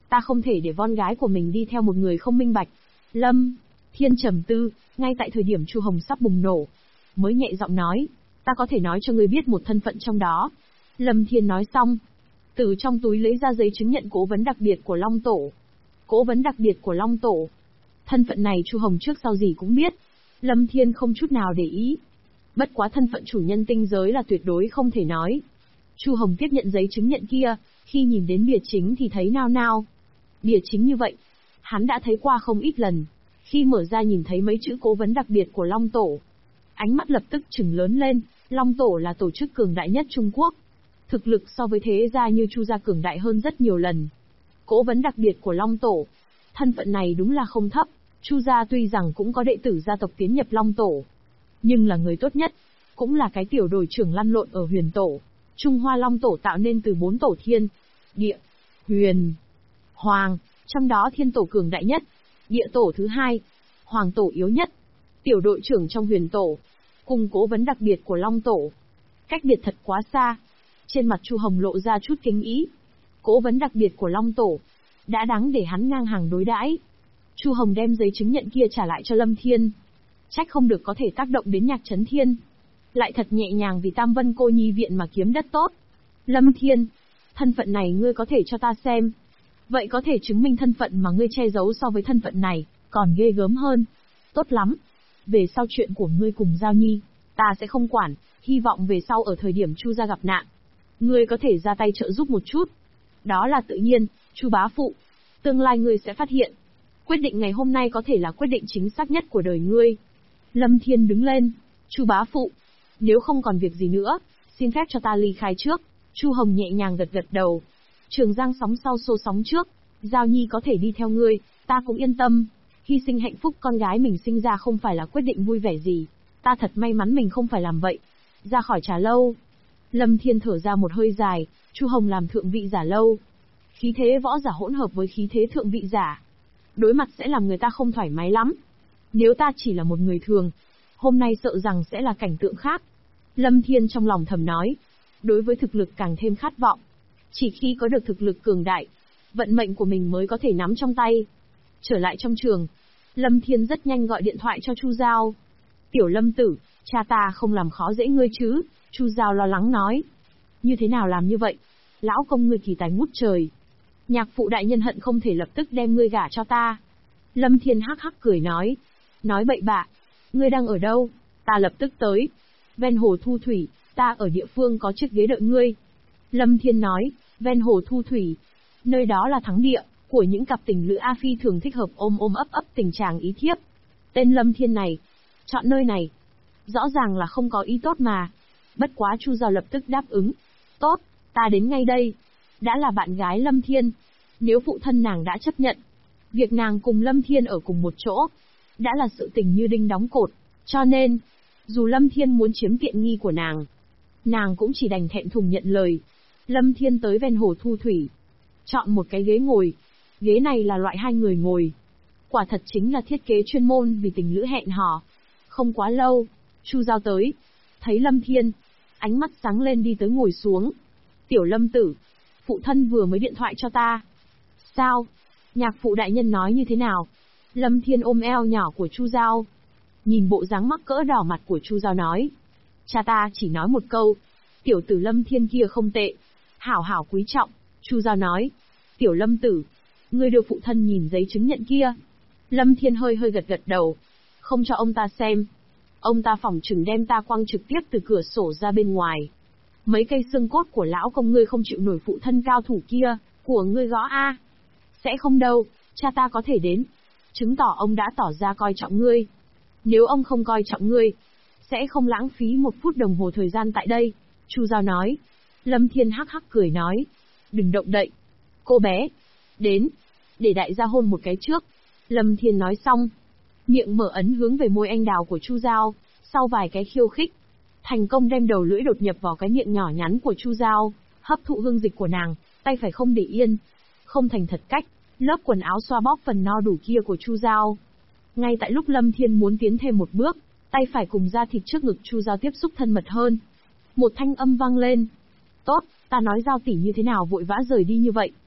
Ta không thể để con gái của mình đi theo một người không minh bạch. Lâm Thiên trầm tư, ngay tại thời điểm Chu Hồng sắp bùng nổ, mới nhẹ giọng nói, ta có thể nói cho ngươi biết một thân phận trong đó. Lâm Thiên nói xong, từ trong túi lấy ra giấy chứng nhận cố vấn đặc biệt của Long Tổ. Cố vấn đặc biệt của Long Tổ. Thân phận này Chu Hồng trước sau gì cũng biết. Lâm Thiên không chút nào để ý. Bất quá thân phận chủ nhân tinh giới là tuyệt đối không thể nói. Chu Hồng tiếp nhận giấy chứng nhận kia, khi nhìn đến bìa chính thì thấy nao nao. Bìa chính như vậy, hắn đã thấy qua không ít lần. Khi mở ra nhìn thấy mấy chữ cố vấn đặc biệt của Long Tổ, ánh mắt lập tức trừng lớn lên. Long Tổ là tổ chức cường đại nhất Trung Quốc. Thực lực so với thế gia như Chu gia cường đại hơn rất nhiều lần. Cố vấn đặc biệt của Long Tổ. Thân phận này đúng là không thấp. Chu gia tuy rằng cũng có đệ tử gia tộc tiến nhập Long Tổ, nhưng là người tốt nhất, cũng là cái tiểu đội trưởng lăn lộn ở Huyền Tổ. Trung Hoa Long Tổ tạo nên từ 4 tổ thiên, địa, huyền, hoàng, trong đó thiên tổ cường đại nhất, địa tổ thứ hai, hoàng tổ yếu nhất. Tiểu đội trưởng trong Huyền Tổ, cùng cố vấn đặc biệt của Long Tổ, cách biệt thật quá xa. Trên mặt Chu Hồng lộ ra chút kính ý. Cố vấn đặc biệt của Long Tổ, đã đáng để hắn ngang hàng đối đãi. Chu Hồng đem giấy chứng nhận kia trả lại cho Lâm Thiên. Trách không được có thể tác động đến Nhạc Chấn Thiên. Lại thật nhẹ nhàng vì Tam Vân Cô Nhi viện mà kiếm đất tốt. Lâm Thiên, thân phận này ngươi có thể cho ta xem. Vậy có thể chứng minh thân phận mà ngươi che giấu so với thân phận này, còn ghê gớm hơn. Tốt lắm. Về sau chuyện của ngươi cùng Giao Nhi, ta sẽ không quản, hy vọng về sau ở thời điểm Chu gia gặp nạn, ngươi có thể ra tay trợ giúp một chút. Đó là tự nhiên, Chu bá phụ. Tương lai ngươi sẽ phát hiện, quyết định ngày hôm nay có thể là quyết định chính xác nhất của đời ngươi. Lâm Thiên đứng lên. Chu bá phụ, nếu không còn việc gì nữa, xin phép cho ta ly khai trước. Chu Hồng nhẹ nhàng gật gật đầu. Trường Giang sóng sau xô sóng trước, Giao Nhi có thể đi theo ngươi, ta cũng yên tâm. Hy sinh hạnh phúc con gái mình sinh ra không phải là quyết định vui vẻ gì. Ta thật may mắn mình không phải làm vậy. Ra khỏi trà lâu. Lâm Thiên thở ra một hơi dài. Chu Hồng làm thượng vị giả lâu. Khí thế võ giả hỗn hợp với khí thế thượng vị giả, đối mặt sẽ làm người ta không thoải mái lắm. Nếu ta chỉ là một người thường, hôm nay sợ rằng sẽ là cảnh tượng khác. Lâm Thiên trong lòng thầm nói. Đối với thực lực càng thêm khát vọng. Chỉ khi có được thực lực cường đại, vận mệnh của mình mới có thể nắm trong tay. Trở lại trong trường, Lâm Thiên rất nhanh gọi điện thoại cho Chu Giao. Tiểu Lâm tử, cha ta không làm khó dễ ngươi chứ? Chu Giao lo lắng nói. Như thế nào làm như vậy? Lão công ngươi kỳ tài ngút trời. Nhạc phụ đại nhân hận không thể lập tức đem ngươi gả cho ta. Lâm Thiên hắc hắc cười nói. Nói bậy bạ. Ngươi đang ở đâu? Ta lập tức tới. Ven hồ Thu Thủy, ta ở địa phương có chiếc ghế đợi ngươi. Lâm Thiên nói. Ven hồ Thu Thủy. Nơi đó là thắng địa của những cặp tình lữ A Phi thường thích hợp ôm ôm ấp ấp tình chàng ý thiếp. Tên Lâm Thiên này, chọn nơi này, rõ ràng là không có ý tốt mà. Bất quá Chu Giao lập tức đáp ứng. Tốt, ta đến ngay đây. Đã là bạn gái Lâm Thiên, nếu phụ thân nàng đã chấp nhận, việc nàng cùng Lâm Thiên ở cùng một chỗ, đã là sự tình như đinh đóng cột. Cho nên, dù Lâm Thiên muốn chiếm tiện nghi của nàng cũng chỉ đành thẹn thùng nhận lời. Lâm Thiên tới ven hồ Thu Thủy, chọn một cái ghế ngồi. Ghế này là loại 2 người ngồi. Quả thật chính là thiết kế chuyên môn vì tình lữ hẹn hò. Không quá lâu, Chu Giao tới, thấy Lâm Thiên, ánh mắt sáng lên đi tới ngồi xuống. Tiểu Lâm tử, phụ thân vừa mới điện thoại cho ta. Sao? Nhạc phụ đại nhân nói như thế nào? Lâm Thiên ôm eo nhỏ của Chu Giao, nhìn bộ dáng mắc cỡ đỏ mặt của Chu Giao nói. Cha ta chỉ nói một câu, tiểu tử Lâm Thiên kia không tệ, hảo hảo quý trọng. Chu Giao nói. Tiểu Lâm tử, ngươi đưa phụ thân nhìn giấy chứng nhận kia. Lâm Thiên hơi gật gật đầu. Không cho ông ta xem. Ông ta phỏng chừng đem ta quăng trực tiếp từ cửa sổ ra bên ngoài. Mấy cây xương cốt của lão công ngươi không chịu nổi phụ thân cao thủ kia, của ngươi gõ a. Sẽ không đâu, cha ta có thể đến. Chứng tỏ ông đã tỏ ra coi trọng ngươi. Nếu ông không coi trọng ngươi, sẽ không lãng phí 1 phút đồng hồ thời gian tại đây. Chu Giao nói. Lâm Thiên hắc hắc cười nói. Đừng động đậy. Cô bé, đến, để đại gia hôn một cái trước. Lâm Thiên nói xong, miệng mở ấn hướng về môi anh đào của Chu Giao, sau vài cái khiêu khích, thành công đem đầu lưỡi đột nhập vào cái miệng nhỏ nhắn của Chu Giao, hấp thụ hương dịch của nàng, tay phải không để yên, không thành thật cách, lớp quần áo xoa bóp phần no đủ kia của Chu Giao. Ngay tại lúc Lâm Thiên muốn tiến thêm một bước, tay phải cùng da thịt trước ngực Chu Giao tiếp xúc thân mật hơn. Một thanh âm vang lên. Tốt, ta nói Giao tỷ như thế nào vội vã rời đi như vậy?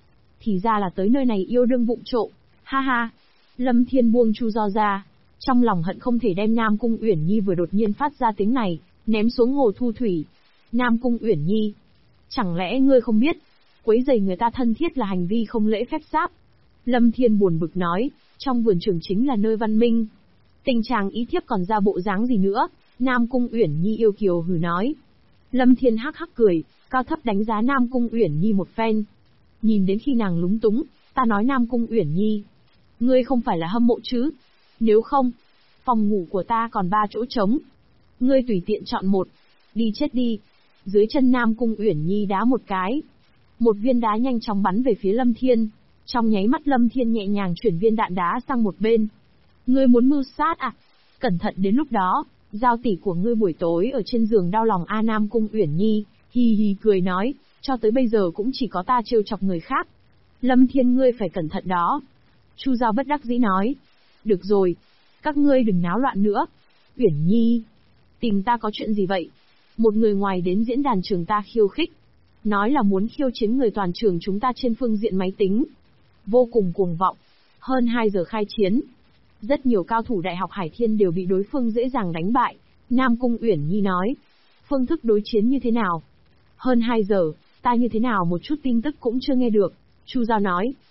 Thì ra là tới nơi này yêu đương vụng trộm. Ha ha. Lâm Thiên buông Chu Giao ra. Trong lòng hận không thể đem Nam Cung Uyển Nhi vừa đột nhiên phát ra tiếng này, ném xuống hồ thu thủy. Nam Cung Uyển Nhi. Chẳng lẽ ngươi không biết, quấy rầy người ta thân thiết là hành vi không lễ phép giáp? Lâm Thiên buồn bực nói, trong vườn trường chính là nơi văn minh. Tình chàng ý thiếp còn ra bộ dáng gì nữa? Nam Cung Uyển Nhi yêu kiều hừ nói. Lâm Thiên hắc hắc cười, cao thấp đánh giá Nam Cung Uyển Nhi một phen. Nhìn đến khi nàng lúng túng, ta nói Nam Cung Uyển Nhi, ngươi không phải là hâm mộ chứ? Nếu không, phòng ngủ của ta còn 3 chỗ trống. Ngươi tùy tiện chọn một, đi chết đi. Dưới chân Nam Cung Uyển Nhi đá một cái. Một viên đá nhanh chóng bắn về phía Lâm Thiên. Trong nháy mắt Lâm Thiên nhẹ nhàng chuyển viên đạn đá sang một bên. Ngươi muốn mưu sát à? Cẩn thận đến lúc đó, giao tỷ của ngươi buổi tối ở trên giường đau lòng a. Nam Cung Uyển Nhi, hì hì cười nói, cho tới bây giờ cũng chỉ có ta trêu chọc người khác. Lâm Thiên ngươi phải cẩn thận đó. Chu Giao bất đắc dĩ nói. Được rồi, các ngươi đừng náo loạn nữa. Uyển Nhi, tìm ta có chuyện gì vậy? Một người ngoài đến diễn đàn trường ta khiêu khích. Nói là muốn khiêu chiến người toàn trường chúng ta trên phương diện máy tính. Vô cùng cuồng vọng. Hơn 2 giờ khai chiến. Rất nhiều cao thủ Đại học Hải Thiên đều bị đối phương dễ dàng đánh bại. Nam Cung Uyển Nhi nói. Phương thức đối chiến như thế nào? Hơn 2 giờ, ta như thế nào một chút tin tức cũng chưa nghe được. Chu Giao nói.